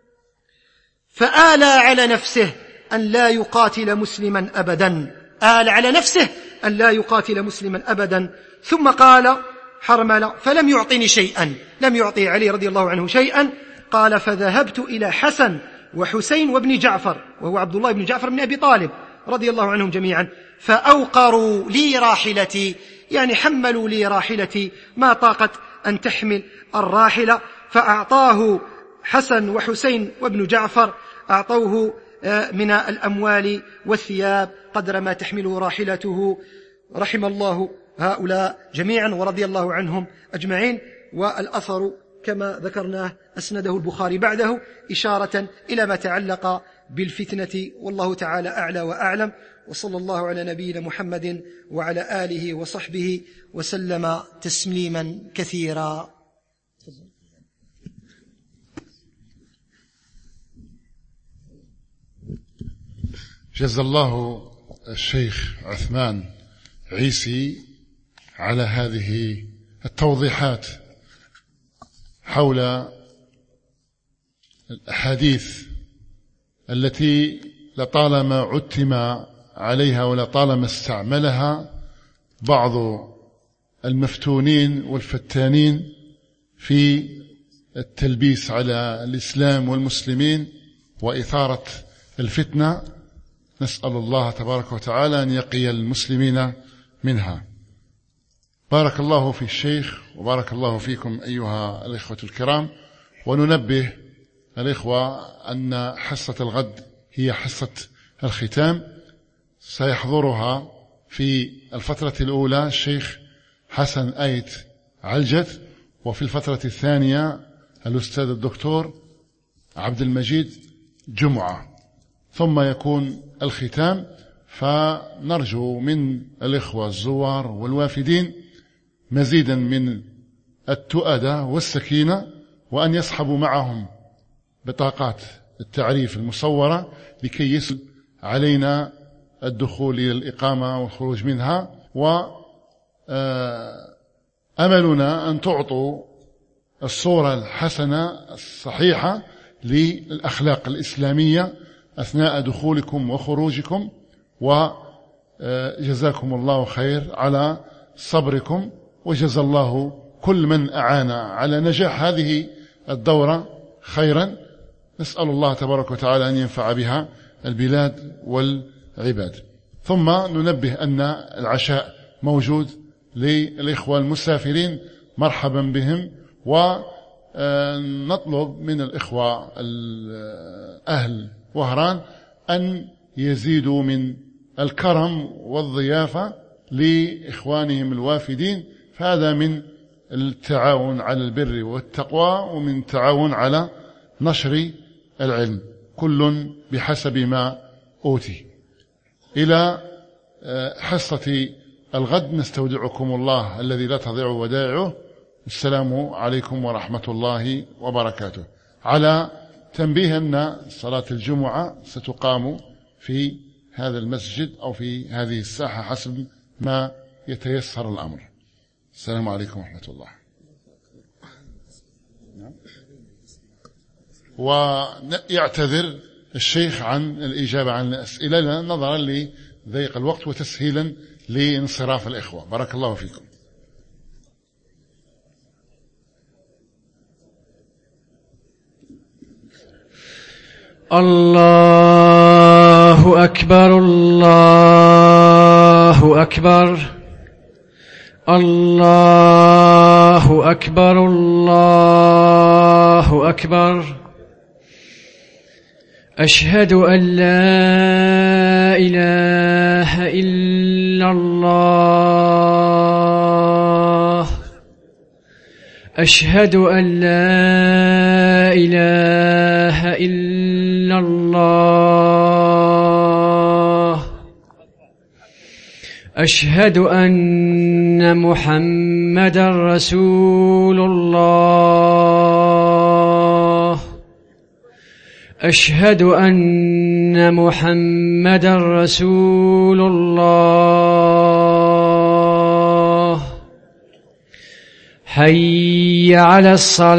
فآلى على نفسه أن لا يقاتل مسلما أبدا، آل على نفسه أن لا يقاتل مسلما أبدا. ثم قال حرمل فلم يعطني شيئا، لم يعطي علي رضي الله عنه شيئا. قال فذهبت إلى حسن وحسين وابن جعفر، وهو عبد الله بن جعفر بن أبي طالب رضي الله عنهم جميعا، فأوقروا لي راحلتي، يعني حملوا لي راحلتي ما طاقت أن تحمل الراحلة. فأعطاه حسن وحسين وابن جعفر، أعطوه من الأموال والثياب قدر ما تحمله راحلته. رحم الله هؤلاء جميعا ورضي الله عنهم أجمعين. والأثر كما ذكرناه أسنده البخاري بعده إشارة إلى ما تعلق بالفتنة، والله تعالى أعلى وأعلم. وصلى الله على نبينا محمد وعلى آله وصحبه وسلم تسليما كثيرا. جزا الله الشيخ عثمان عيسي على هذه التوضيحات حول الأحاديث التي لطالما عتم عليها ولطالما استعملها بعض المفتونين والفتانين في التلبيس على الإسلام والمسلمين وإثارة الفتنة. نسأل الله تبارك وتعالى أن يقي المسلمين منها. بارك الله في الشيخ وبارك الله فيكم أيها الإخوة الكرام. وننبه الإخوة أن حصة الغد هي حصة الختام، سيحضرها في الفترة الأولى الشيخ حسن آيت علجت، وفي الفترة الثانية الأستاذ الدكتور عبد المجيد جمعة، ثم يكون الختام. فنرجو من الإخوة الزوار والوافدين مزيدا من التؤدة والسكينة، وأن يصحبوا معهم بطاقات التعريف المصورة لكي يسهل علينا الدخول إلى الإقامة والخروج منها. وأملنا أن تعطوا الصورة الحسنة الصحيحة للأخلاق الإسلامية أثناء دخولكم وخروجكم، وجزاكم الله خير على صبركم، وجزا الله كل من أعان على نجاح هذه الدورة خيرا. نسأل الله تبارك وتعالى أن ينفع بها البلاد والعباد. ثم ننبه أن العشاء موجود للإخوة المسافرين، مرحبا بهم. ونطلب من الإخوة أهل وهران أن يزيدوا من الكرم والضيافة لإخوانهم الوافدين، فهذا من التعاون على البر والتقوى ومن التعاون على نشر العلم، كل بحسب ما أوتي. إلى حصة الغد نستودعكم الله الذي لا تضيع ودائعه. السلام عليكم ورحمة الله وبركاته. على تنبيه أن صلاة الجمعة ستقام في هذا المسجد أو في هذه الساحة حسب ما يتيسر الأمر. السلام عليكم ورحمة الله. ويعتذر الشيخ عن الإجابة عن الأسئلة نظرا لضيق الوقت وتسهيلا لانصراف الإخوة. بارك الله فيكم. الله أكبر الله أكبر الله أكبر الله أكبر. أشهد أن لا إله إلا الله أشهد أن لا إله إلا الله أشهد أن محمدا رسول الله أشهد أن محمدا رسول الله. حي على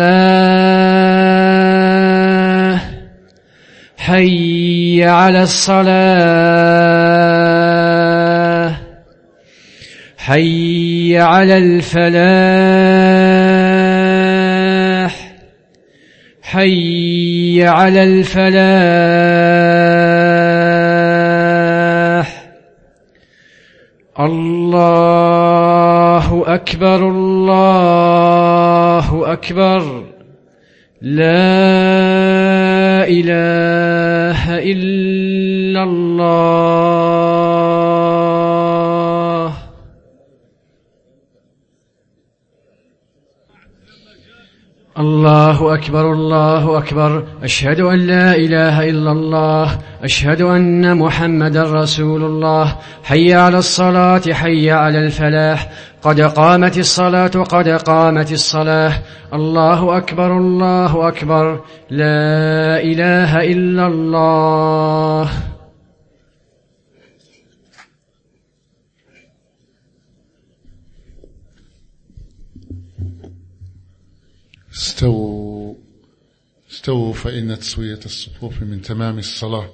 الصلاة حي على الصلاة حي على الفلاح حي على الفلاح. الله أكبر الله أكبر. لا إله إلا الله. الله أكبر الله أكبر. أشهد أن لا إله إلا الله أشهد أن محمدا رسول الله. حي على الصلاة حي على الفلاح قد قامت الصلاة قد قامت الصلاة. الله أكبر الله أكبر. لا إله إلا الله. استووا استووا فإن تسوية الصفوف من تمام الصلاة.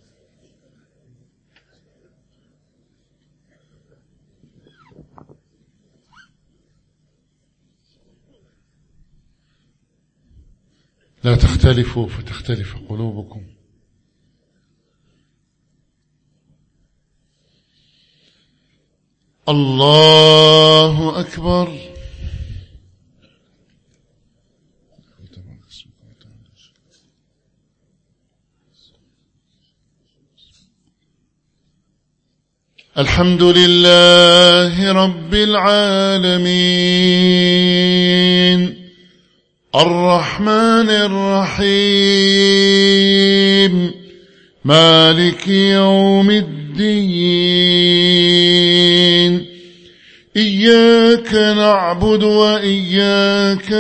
لا تختلفوا فتختلف قلوبكم. الله أكبر. الحمد لله رب العالمين الرحمن الرحيم مالك يوم الدين. إياك نعبد وإياك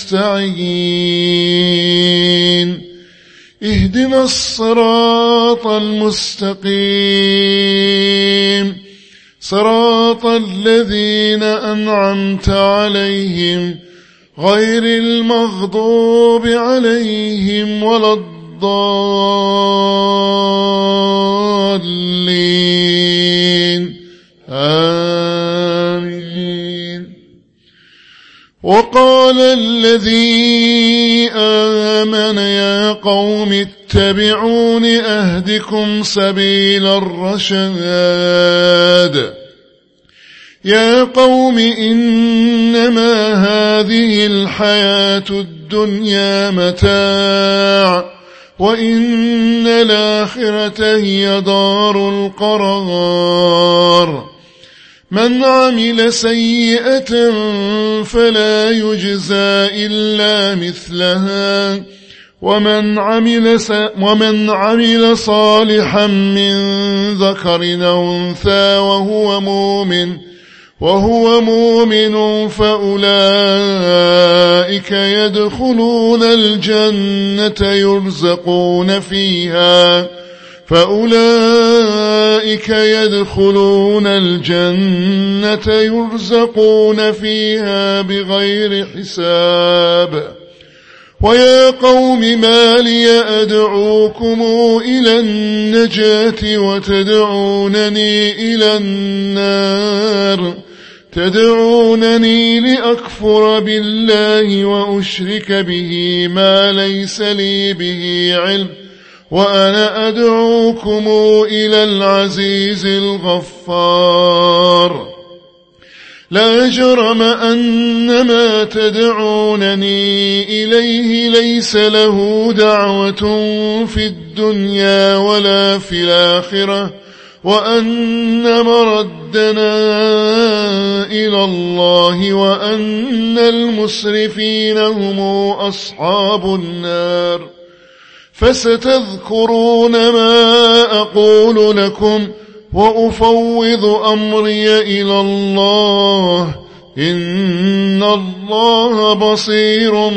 نستعين. اهدنا الصراط المستقيم صراط الذين أنعمت عليهم غير المغضوب عليهم ولا الضالين. آمين. وقال الذي آمن يا قوم اتبعون أهدكم سبيل الرشاد. يا قوم إنما هذه الحياة الدنيا متاع وإن الآخرة هي دار القرار. من عمل سيئة فلا يجزى إلا مثلها ومن عمل, ومن عمل صالحا من ذكر أو أنثى وهو مؤمن وهو مؤمن فأولئك يدخلون الجنة يرزقون فيها فأولئك يدخلون الجنة يرزقون فيها بغير حساب. ويا قوم ما لي أدعوكم إلى النجاة وتدعونني إلى النار تدعونني لأكفر بالله وأشرك به ما ليس لي به علم وأنا أدعوكم إلى العزيز الغفار. لا جرم أن ما تدعونني إليه ليس له دعوة في الدنيا ولا في الآخرة، وأن مردنا إلى الله، وأن المسرفين هم أصحاب النار. فستذكرون ما أقول لكم وأفوض أمري إلى الله، إن الله بصير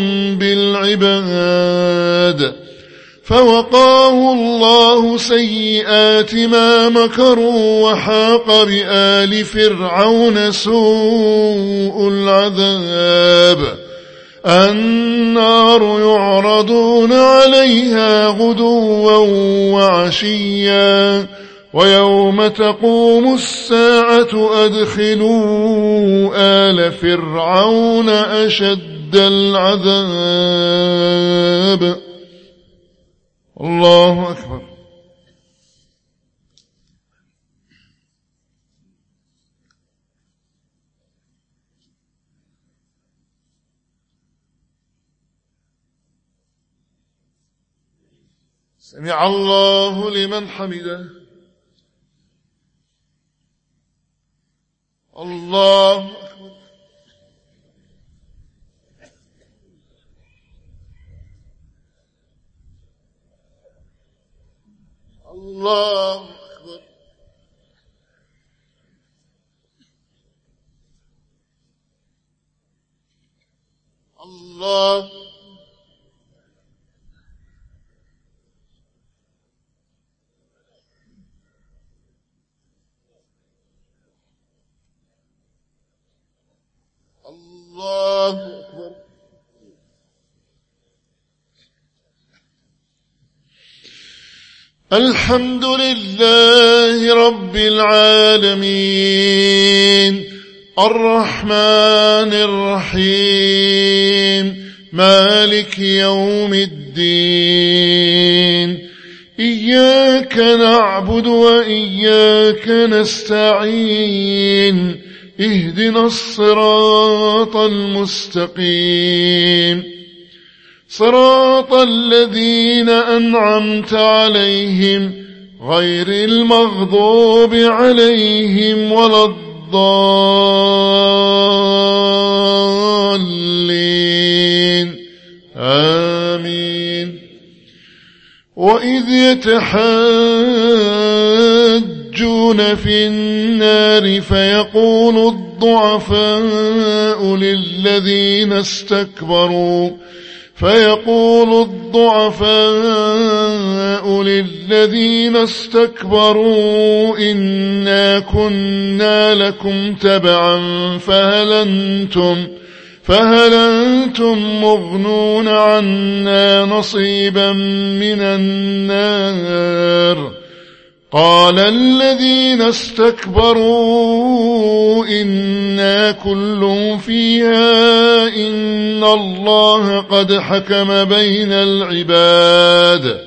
بالعباد. فوقاه الله سيئات ما مكروا، وحاق بآل فرعون سوء العذاب. النار يعرضون عليها غدوا وعشيا، ويوم تقوم الساعة أدخلوا آل فرعون أشد العذاب. الله أكبر. سمع الله لمن حمده. الله أكبر. الله أكبر. الله الله أكبر. الحمد لله رب العالمين، الرحمن الرحيم، مالك يوم الدين. إياك نعبد وإياك نستعين، اهدنا الصراط المستقيم، صراط الذين أنعمت عليهم غير المغضوب عليهم ولا الضالين. آمين. وإذ يتحاجون في النار فيقول الضعفاء للذين استكبروا فيقول الضعفاء للذين استكبروا إنا كنا لكم تبعا فهل أنتم فهل أنتم مغنون عنا نصيبا من النار. قال الذين استكبروا إنا كل فيها إن الله قد حكم بين العباد.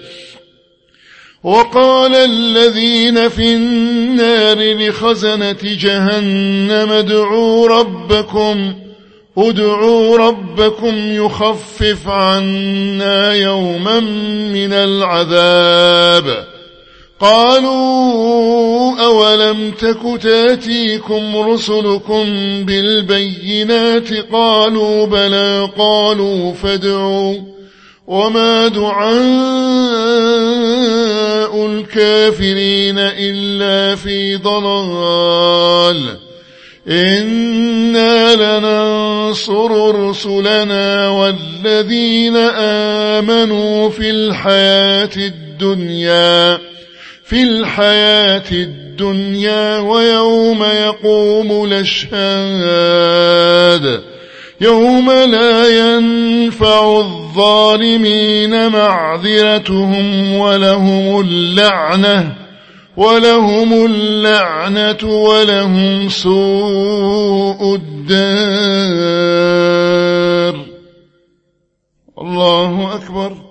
وقال الذين في النار لخزنة جهنم ادعوا ربكم ادعوا ربكم يخفف عنا يوما من العذاب. قالوا أولم تك تاتيكم رسلكم بالبينات قالوا بلى قالوا فادعوا وما دعاء الكافرين إلا في ضلال. إنا لننصر رسلنا والذين آمنوا في الحياة الدنيا في الحياة الدنيا ويوم يقوم الأشهاد يوم لا ينفع الظالمين معذرتهم ولهم اللعنة ولهم اللعنة ولهم سوء الدار. الله أكبر.